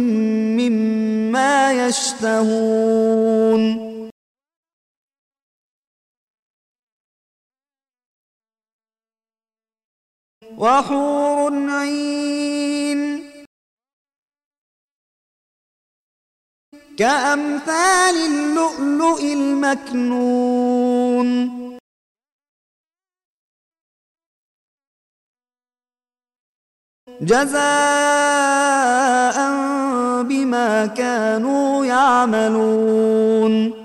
Speaker 1: مما يشتهون وحور عين كأمثال اللؤلؤ المكنون جزاء بما كانوا يعملون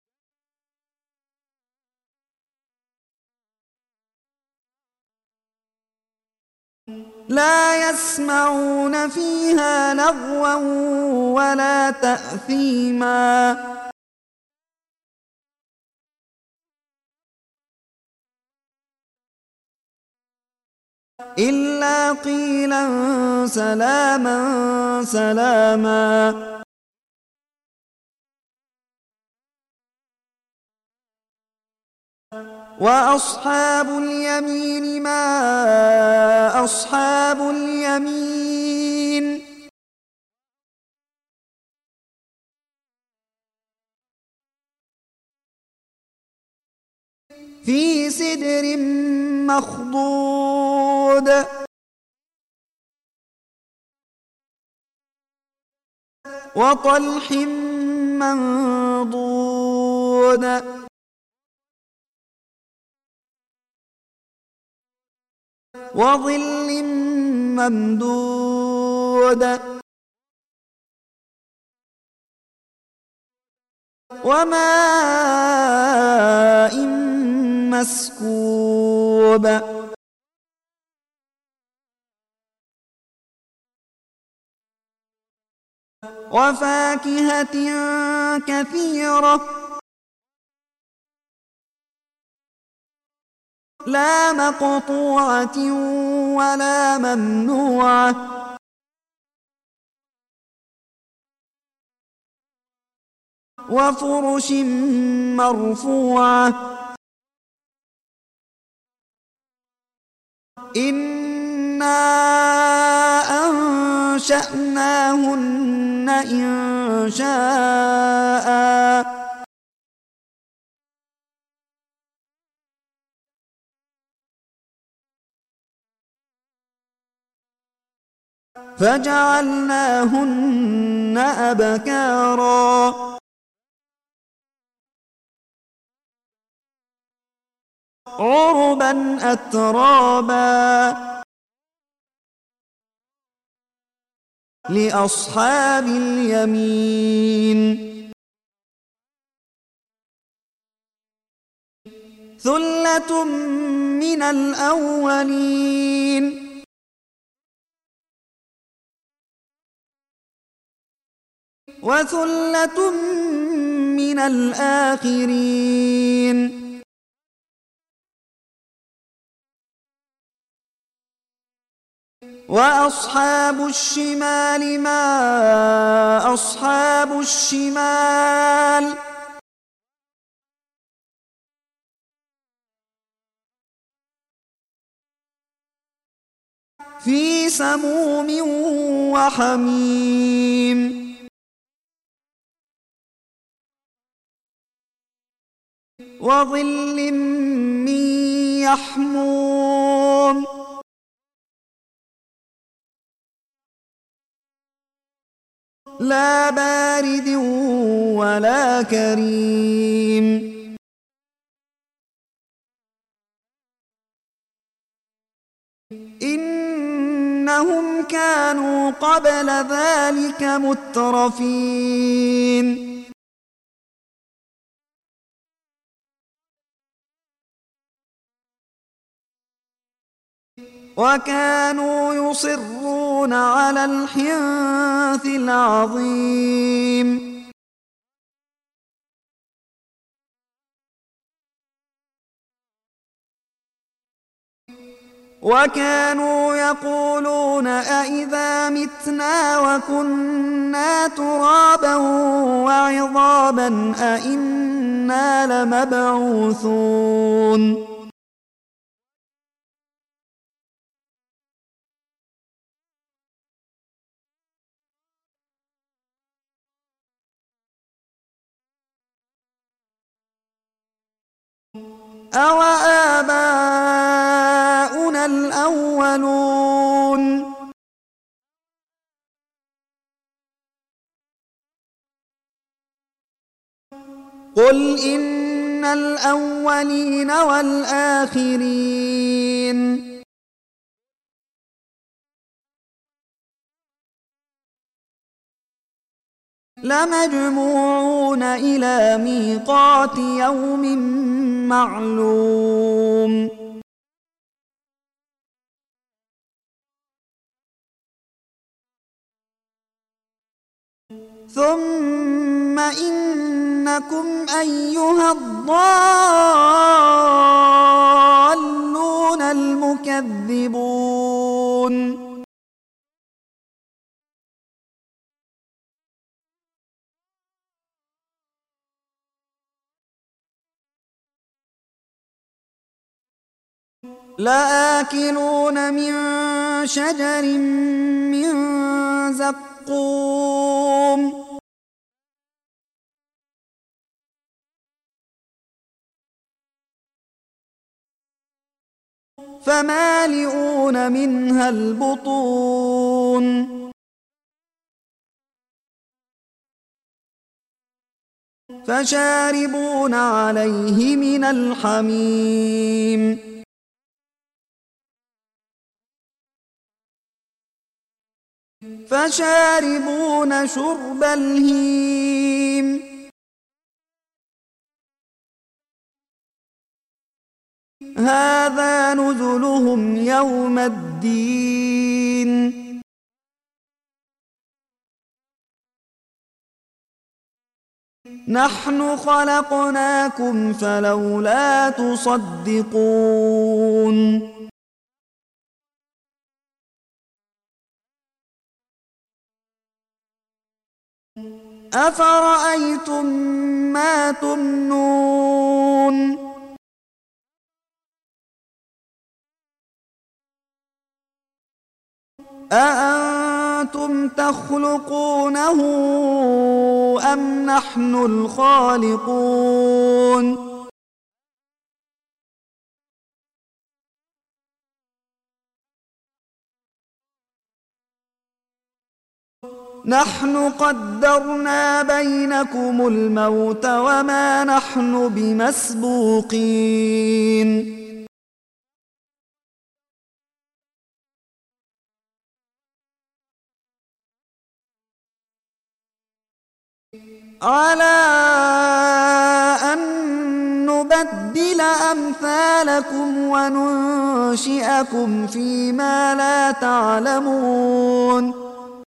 Speaker 1: لا يسمعون فيها لغوا ولا تأثيما إلا قيلا سلاما سلاما وأصحاب اليمين ما أصحاب اليمين في سدر مخضود وطلح منضود وظل ممدود وماء مسكوب وفاكهة كثيرة لا مقطوعة ولا ممنوعة وفرش مرفوعة إنا أنشأناهن إنشاء فجعلناهن أبكارا عربا أترابا لأصحاب اليمين ثلة من الأولين وثلة من الآخرين وأصحاب الشمال ما أصحاب الشمال في سموم وحميم وظل من يحموم لا بارد ولا كريم إنهم كانوا قبل ذلك مترفين وكانوا يصرون على الحنث العظيم وكانوا يقولون أإذا متنا وكنا ترابا وعظاما أإنا لمبعوثون أَوَآبَاؤُنَا الْأَوَّلُونَ قُلْ إِنَّ الْأَوَّلِينَ وَالْآخِرِينَ لَمَجْمُوعُونَ إِلَى مِيقَاتِ يَوْمٍ مَّعْلُومٍ ثُمَّ إِنَّكُمْ أَيُّهَا الضَّالُّونَ الْمُكَذِّبُونَ لَآكِلُونَ مِن شَجَرٍ مِّن زَقُّومٍ فَمَالِئُونَ مِنْهَا الْبُطُونَ فَشَارِبُونَ عَلَيْهِ مِنَ الْحَمِيمِ فَشَارِبُونَ شُرْبَ الْهِيمِ هَٰذَا نُزُلُهُمْ يَوْمَ الدِّينِ نَحْنُ خَلَقْنَاكُمْ فَلَوْلَا تُصَدِّقُونَ أَفَرَأَيْتُم مَّا تُمْنُونَ أَأَنتُمْ تَخْلُقُونَهُ أَمْ نَحْنُ الْخَالِقُونَ نَحْنُ قَدَّرْنَا بَيْنَكُمُ الْمَوْتَ وَمَا نَحْنُ بِمَسْبُوقِينَ عَلَىٰ أَن نُّبَدِّلَ أَمْثَالَكُمْ وَنُنشِئَكُمْ فِيمَا لَا تَعْلَمُونَ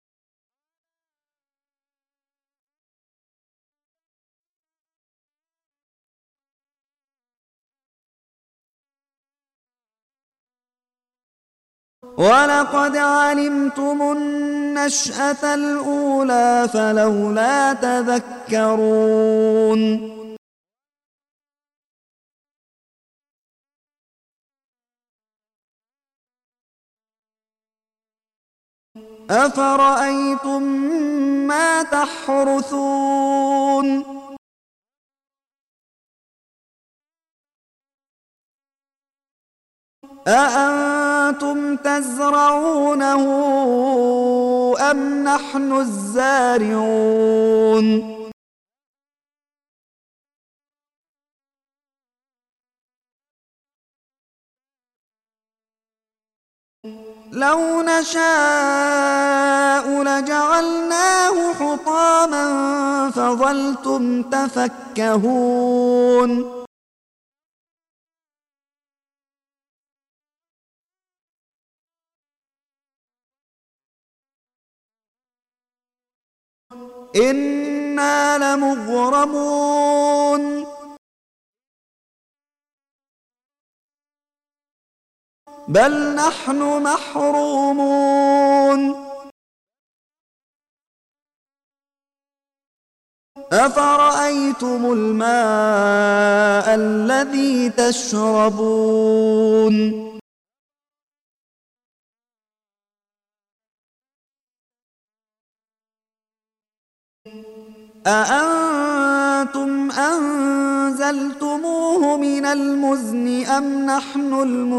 Speaker 1: وَلَقَدْ عَلِمْتُمُ النَّشْأَةَ الْأُولَىٰ فَلَوْلَا تَذَكَّرُونَ أَفَرَأَيْتُم مَّا تَحْرُثُونَ أَأَنتُمْ تَزْرَعُونَهُ أَمْ نَحْنُ الزَّارِعُونَ لَوْ نَشَاءُ لَجَعَلْنَاهُ حُطَامًا فَظَلْتُمْ تَفَكَّهُونَ إِنَّا لَمُغْرَمُونَ بَلْ نَحْنُ مَحْرُومُونَ أَفَرَأَيْتُمُ الْمَاءَ الَّذِي تَشْرَبُونَ أَأَنتُمْ أَنزَلْتُمُوهُ أنزلتموه من المزن أم نحن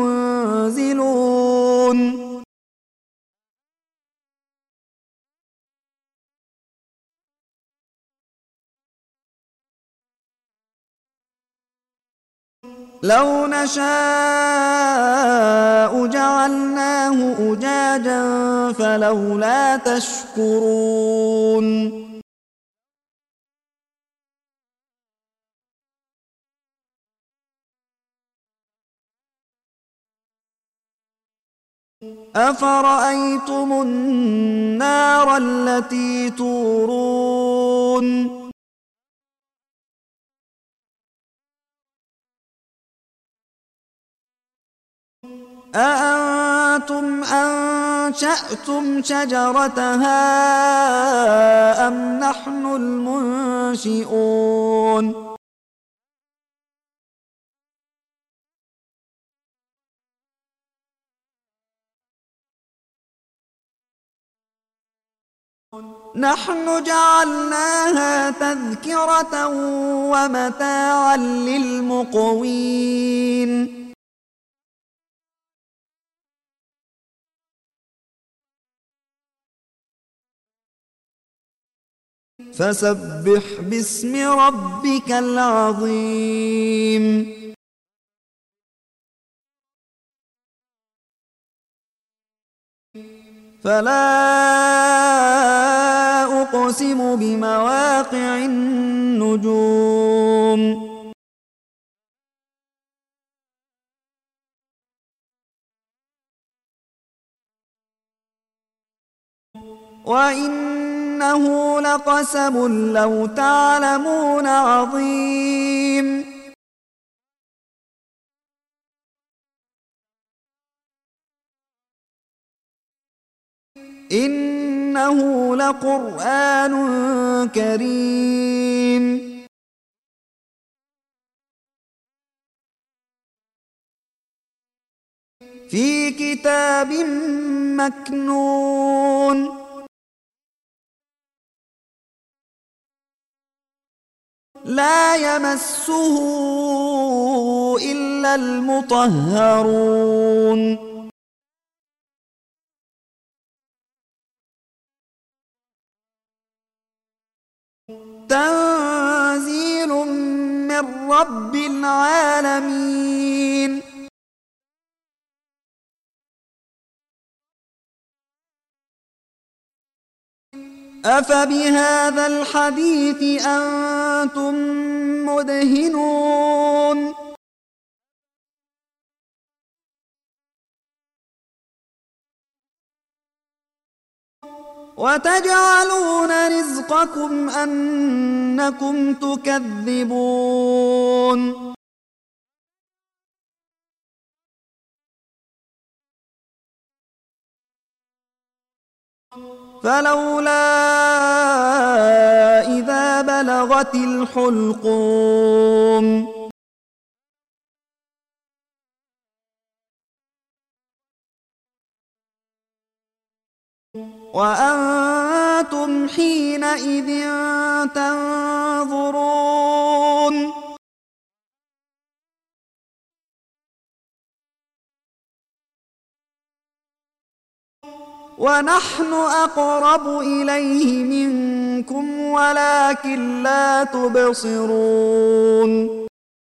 Speaker 1: المنزلون لو نشاء جعلناه أجاجا فلولا تشكرون أفرأيتم النار التي تورون أأنتم أنشأتم شجرتها أم نحن المنشئون نحن جعلناها تذكرة ومتاعا للمقوين فسبح باسم ربك العظيم فلا أقسم بمواقع النجوم وإنه لقسم لو تعلمون عظيم إنه لقرآن كريم في كتاب مكنون لا يمسه إلا المطهرون تنزيل من رب العالمين أفبهذا الحديث أنتم مدهنون وتجعلون رزقكم أنكم تكذبون فلولا إذا بلغت الحلقوم وأنتم حينئذ تنظرون ونحن أقرب إليه منكم ولكن لا تبصرون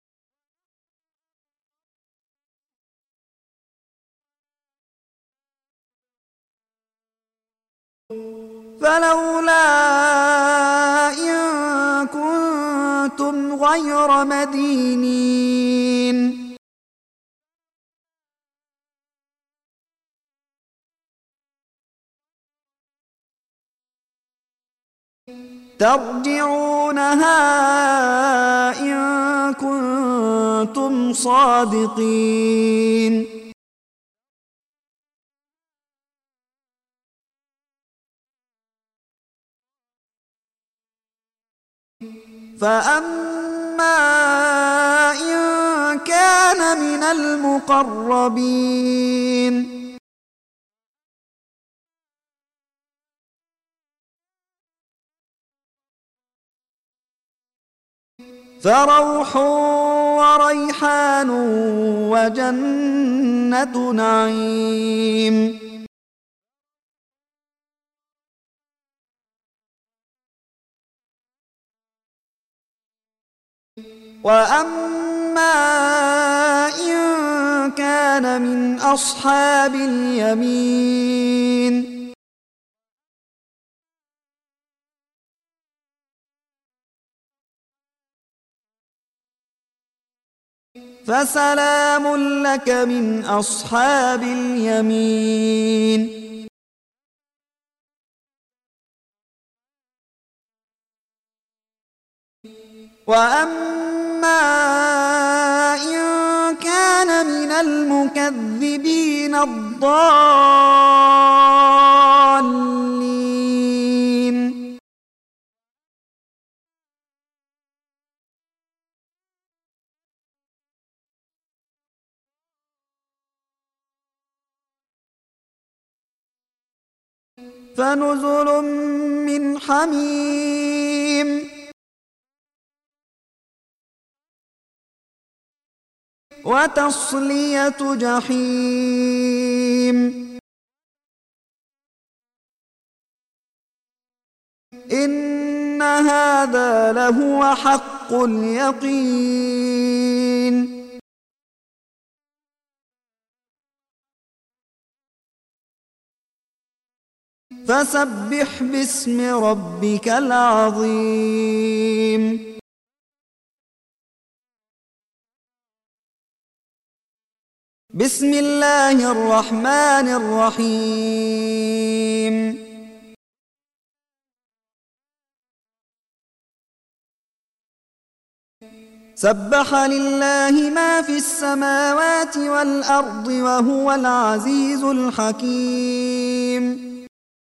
Speaker 1: فلولا إن كنتم غير مدينين ترجعونها إن كنتم صادقين فأما إن كان من المقربين فروح وريحان وجنة نعيم. وأما إن كان من أصحاب اليمين فسلام لك من أصحاب اليمين. وأما إن كان من المكذبين الضالين فنزل من حميم وتصلية جحيم. إن هذا لهو حق اليقين. فسبح باسم ربك العظيم. بسم الله الرحمن الرحيم. سبح لله ما في السماوات والأرض وهو العزيز الحكيم.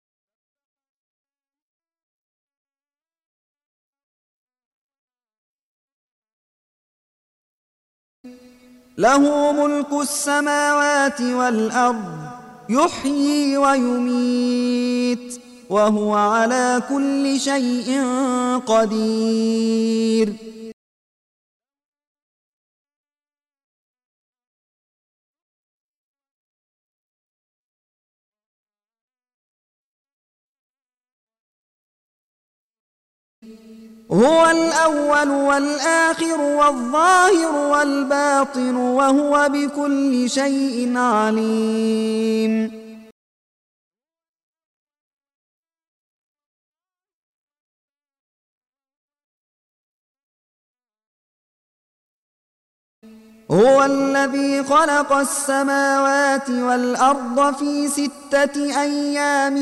Speaker 1: له ملك السماوات والأرض يحيي ويميت وهو على كل شيء قدير. هو الأول والآخر والظاهر والباطن وهو بكل شيء عليم. هو الذي خلق السماوات والأرض في ستة أيام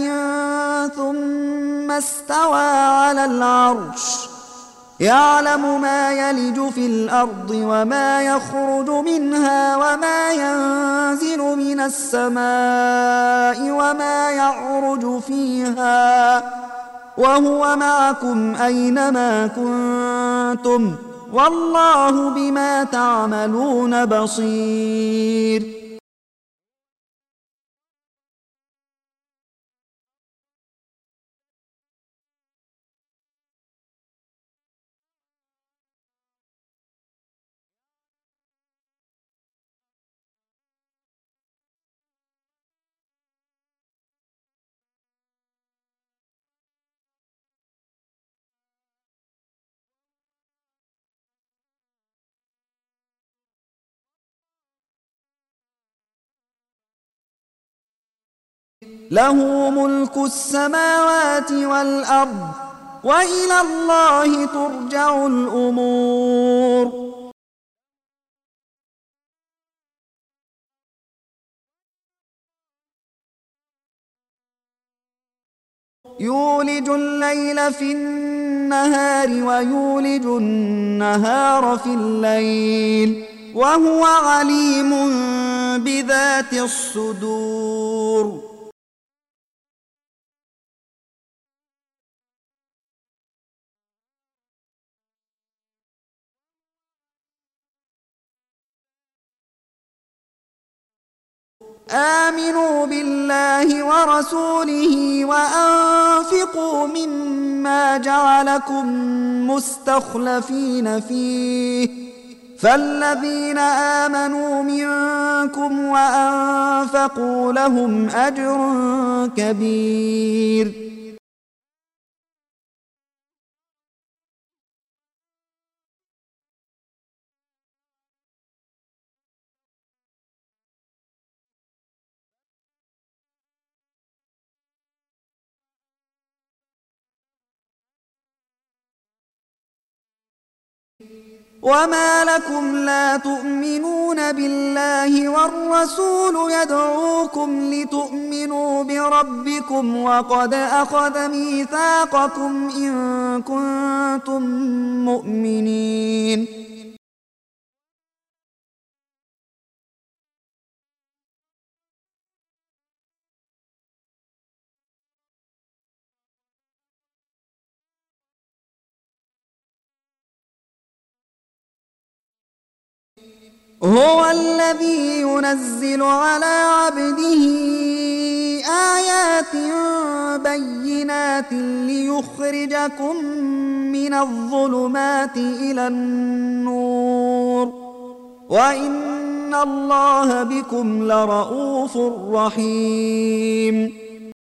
Speaker 1: ثم استوى على العرش يعلم ما يلج في الأرض وما يخرج منها وما ينزل من السماء وما يعرج فيها وهو معكم أينما كنتم والله بما تعملون بصير. له ملك السماوات والأرض وإلى الله ترجع الأمور. يولج الليل في النهار ويولج النهار في الليل وهو عليم بذات الصدور. آمنوا بالله ورسوله وأنفقوا مما جعلكم مستخلفين فيه فالذين آمنوا منكم وأنفقوا لهم أجر كبير. وما لكم لا تؤمنون بالله والرسول يدعوكم لتؤمنوا بربكم وقد أخذ ميثاقكم إن كنتم مؤمنين. هو الذي ينزل على عبده آيات بينات ليخرجكم من الظلمات إلى النور وإن الله بكم لرءوف رحيم.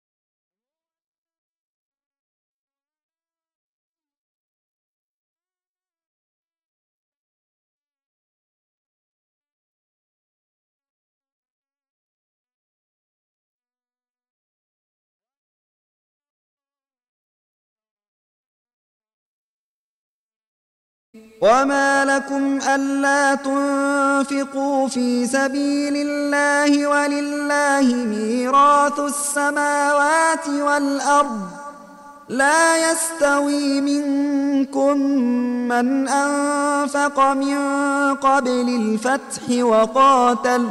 Speaker 1: وما لكم ألا تنفقوا في سبيل الله ولله ميراث السماوات والأرض لا يستوي منكم من أنفق من قبل الفتح وقاتل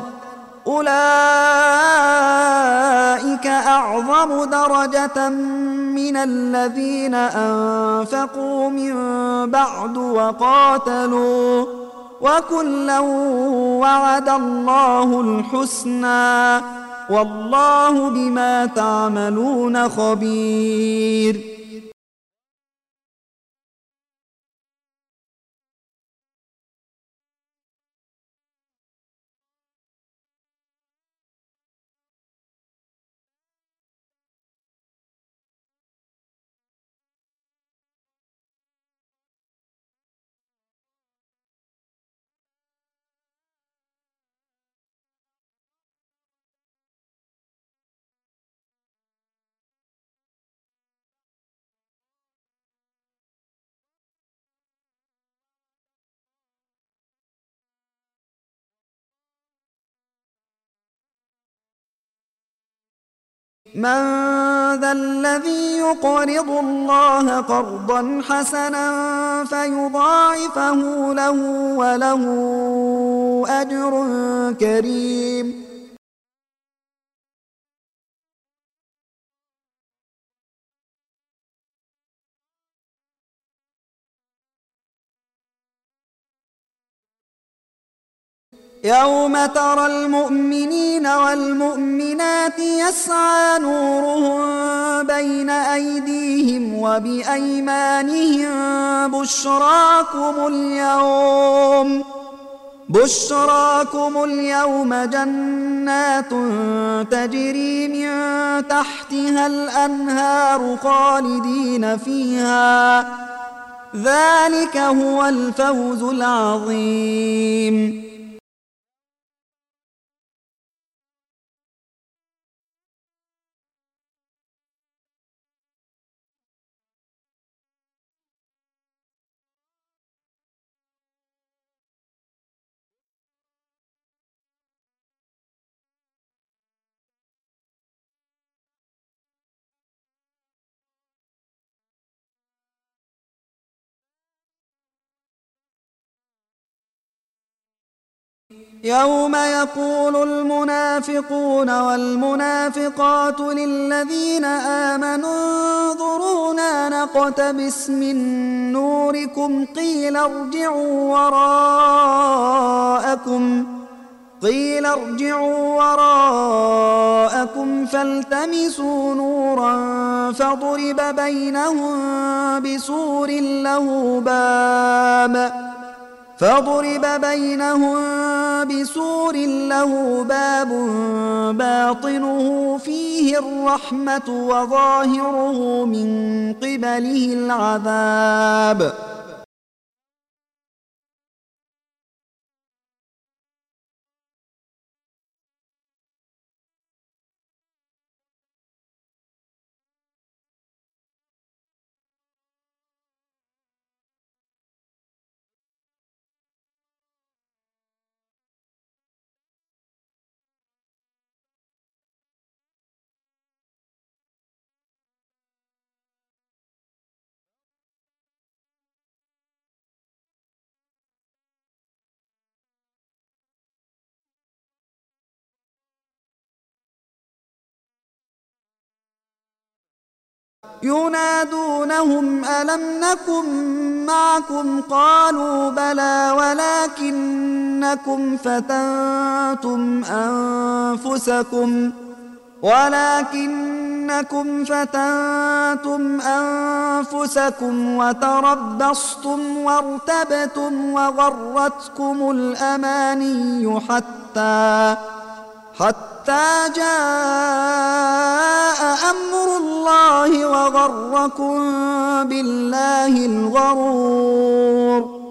Speaker 1: أولئك أعظم درجة من الذين أنفقوا من بعد وقاتلوا وكلا وعد الله الحسنى والله بما تعملون خبير. من ذا الذي يقرض الله قرضا حسنا فيضاعفه له وله أجر كريم. يوم ترى المؤمنين والمؤمنات يسعى نورهم بين أيديهم وبأيمانهم بشراكم اليوم بشراكم اليوم جنات تجري من تحتها الأنهار خالدين فيها ذلك هو الفوز العظيم. يوم يقول المنافقون والمنافقات للذين آمنوا انظرونا نقتبس من نوركم قيل ارجعوا وراءكم قيل ارجعوا وراءكم فالتمسوا نورا فضرب بينهم بسور له باب فضرب بينهم بسور له باب باطنه فيه الرحمة وظاهره من قبله العذاب. ينادونهم ألم نكن معكم قالوا بلى ولكنكم فتنتم أنفسكم ولكنكم فتنتم أنفسكم وتربصتم وارتبتم وغرتكم الأماني حتى حتى جاء أمر الله وغركم بالله الغرور.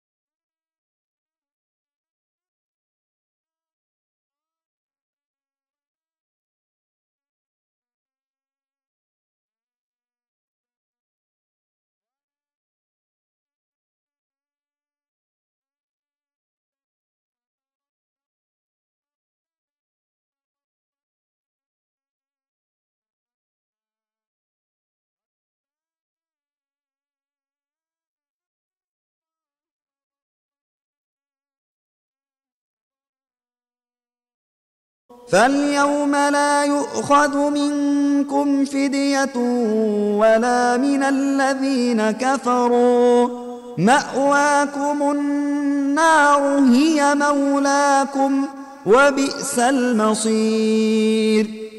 Speaker 1: فاليوم لا يؤخذ منكم فدية ولا من الذين كفروا مأواكم النار هي مولاكم وبئس المصير.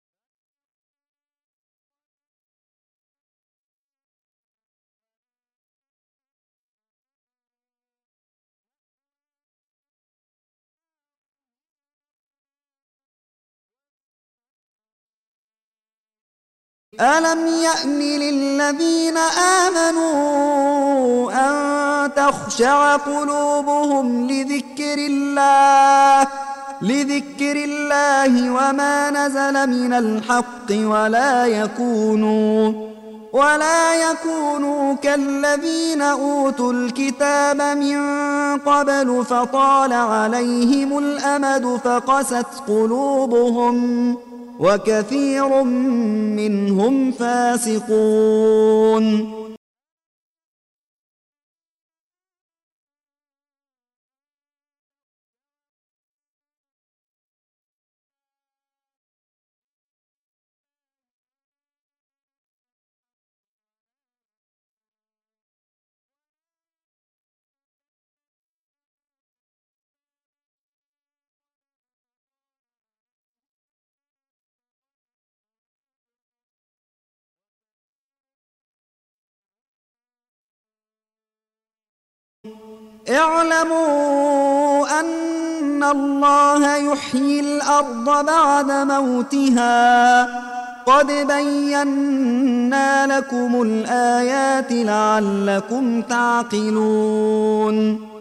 Speaker 1: ألم يأن للذين آمنوا أن تخشع قلوبهم لذكر الله لذكر الله وما نزل من الحق ولا يكونوا ولا يكونوا كالذين أوتوا الكتاب من قبل فطال عليهم الأمد فقست قلوبهم وكثير منهم فاسقون. اعلموا أن الله يحيي الأرض بعد موتها قد بينا لكم الآيات لعلكم تعقلون.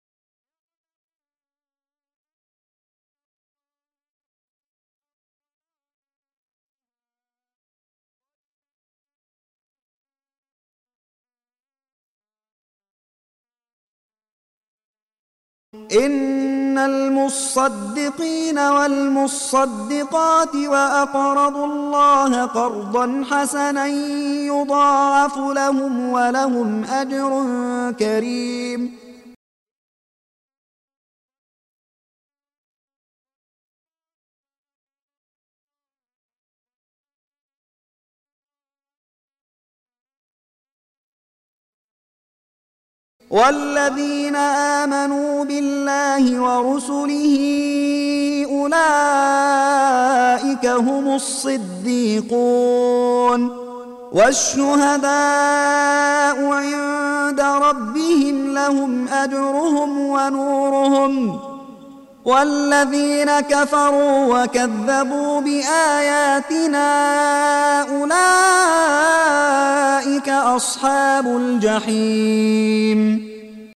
Speaker 1: إن المصدقين والمصدقات وأقرضوا الله قرضا حسنا يضاعف لهم ولهم أجر كريم. والذين آمنوا بالله ورسله أولئك هم الصديقون والشهداء عند ربهم لهم أجرهم ونورهم والذين كفروا وكذبوا بآياتنا أولئك أصحاب الجحيم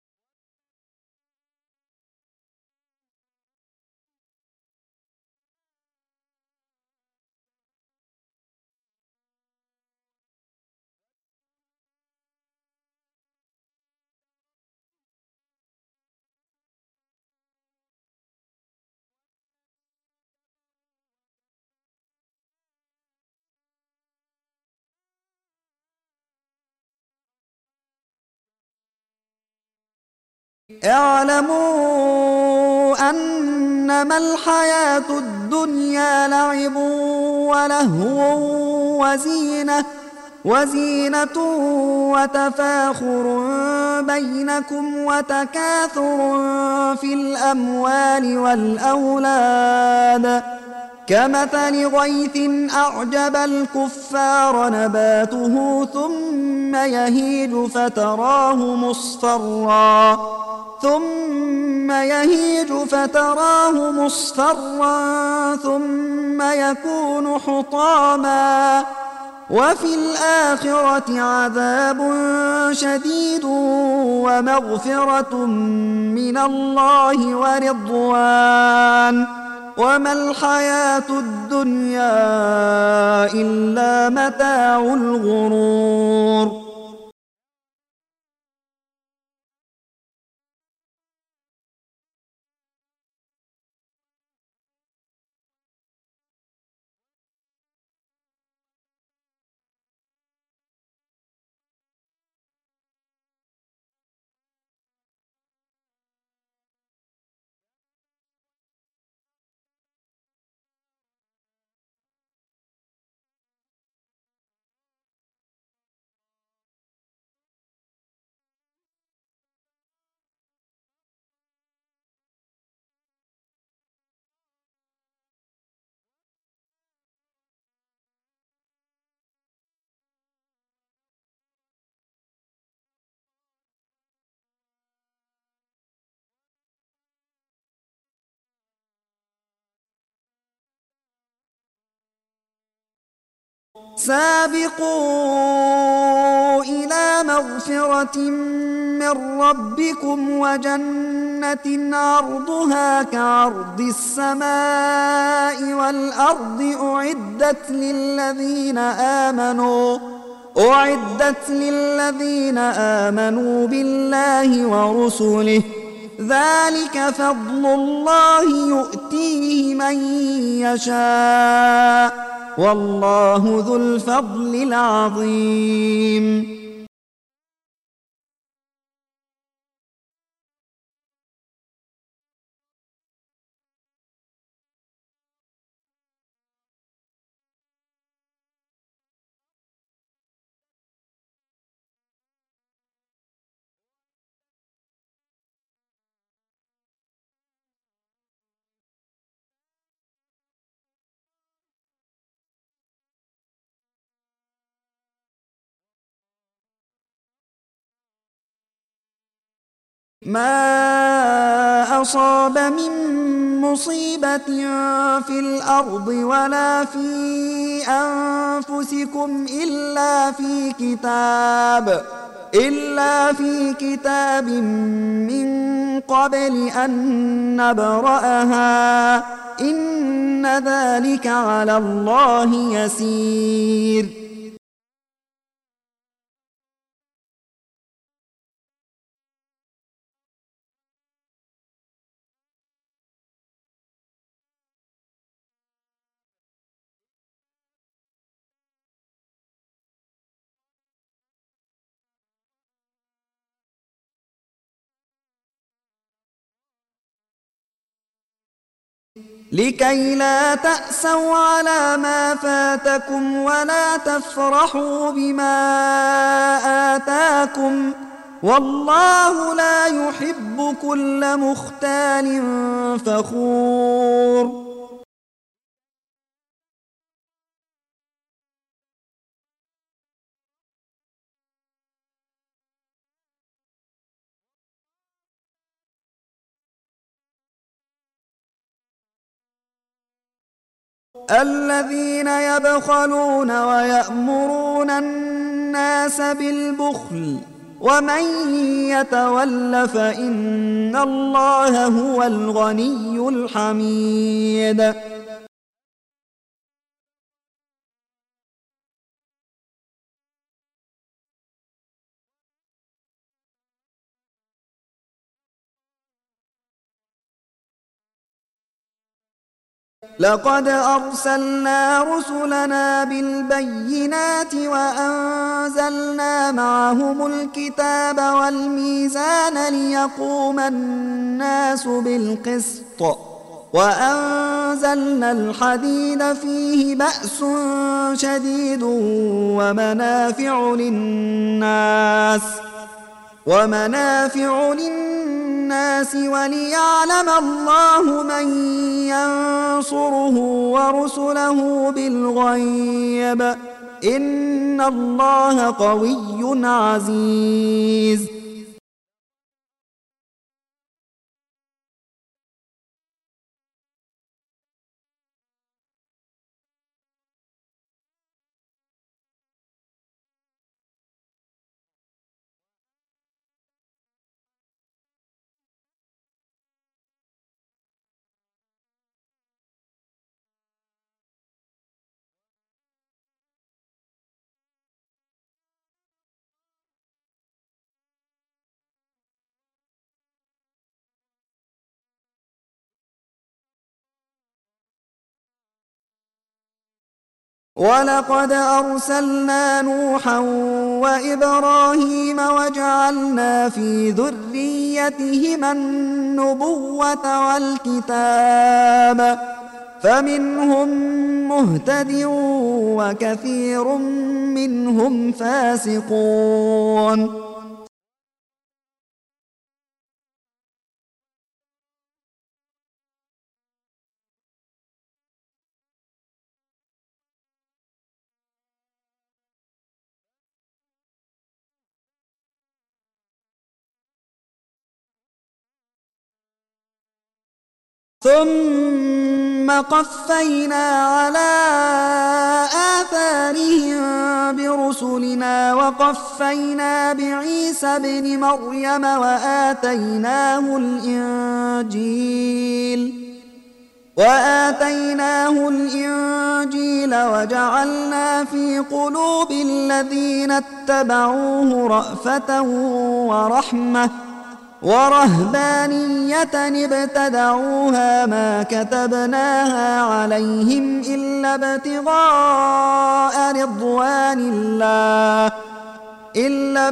Speaker 1: اعلموا أنما الحياة الدنيا لعب ولهو وزينة وزينة وتفاخر بينكم وتكاثر في الأموال والأولاد كمثل غيث أعجب الكفار نباته ثم يهيج فتراه مصفرا ثم يهيج فتراه مصفرا ثم يكون حطاما وفي الآخرة عذاب شديد ومغفرة من الله ورضوان وما الحياة الدنيا إلا متاع الغرور سابقوا إلى مغفرة من ربكم وجنة عرضها كعرض السماء والأرض أعدت للذين آمنوا أعدت للذين آمنوا بالله ورسله ذلك فضل الله يؤتيه من يشاء والله ذو الفضل العظيم ما أصاب من مصيبة في الأرض ولا في أنفسكم إلا في كتاب إلا في كتاب من قبل أن نبرأها إن ذلك على الله يسير لكي لا تأسوا على ما فاتكم ولا تفرحوا بما آتاكم والله لا يحب كل مختال فخور الذين يبخلون ويأمرون الناس بالبخل ومن يتول فإن الله هو الغني الحميد. لقد أرسلنا رسلنا بالبينات وأنزلنا معهم الكتاب والميزان ليقوم الناس بالقسط وأنزلنا الحديد فيه بأس شديد ومنافع للناس ومنافع للناس وليعلم الله من ينصره ورسله بالغيب إن الله قوي عزيز. ولقد أرسلنا نوحا وإبراهيم وجعلنا في ذريتهما النبوة والكتاب فمنهم مهتد وكثير منهم فاسقون. ثم قفينا على آثارهم برسلنا وقفينا بعيسى ابن مريم وآتيناه الإنجيل وآتيناه الإنجيل وجعلنا في قلوب الذين اتبعوه رأفة ورحمة ورهبانية ابتدعوها ما كتبناها عليهم إلا ابتغاء رضوان الله إلا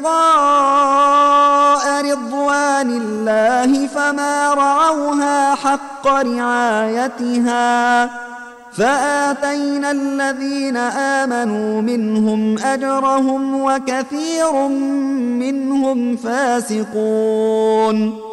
Speaker 1: ابتغاء رضوان الله فما رعوها حق رعايتها فآتينا الذين آمنوا منهم أجرهم وكثير منهم فاسقون.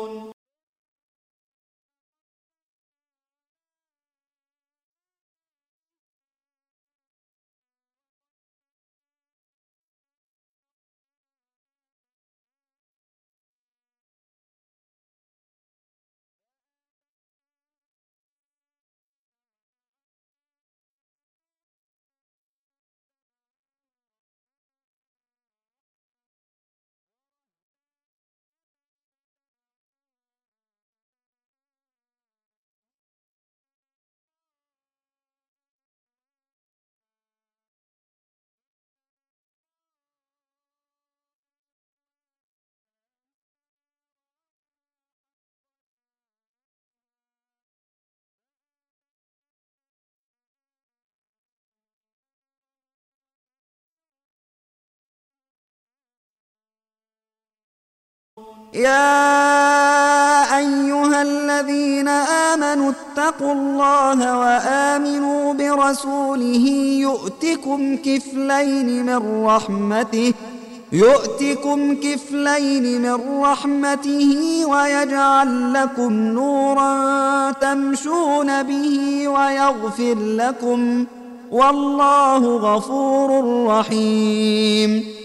Speaker 1: يا أيها الذين آمنوا اتقوا الله وآمنوا برسوله يؤتكم كفلين من رحمته يؤتكم كفلين من رحمته ويجعل لكم نورا تمشون به ويغفر لكم والله غفور رحيم.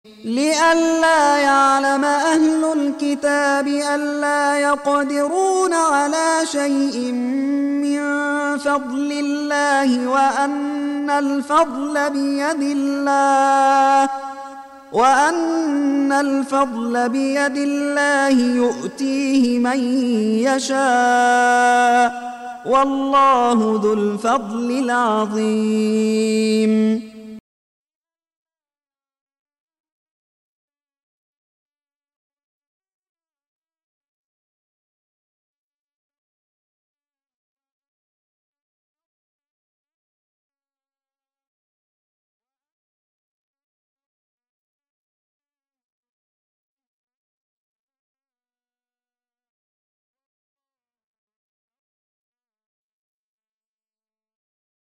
Speaker 1: لئلا يعلم أهل الكتاب ألا يقدرون على شيء من فضل الله وأن الفضل بيد الله وأن الفضل بيد الله يؤتيه من يشاء والله ذو الفضل العظيم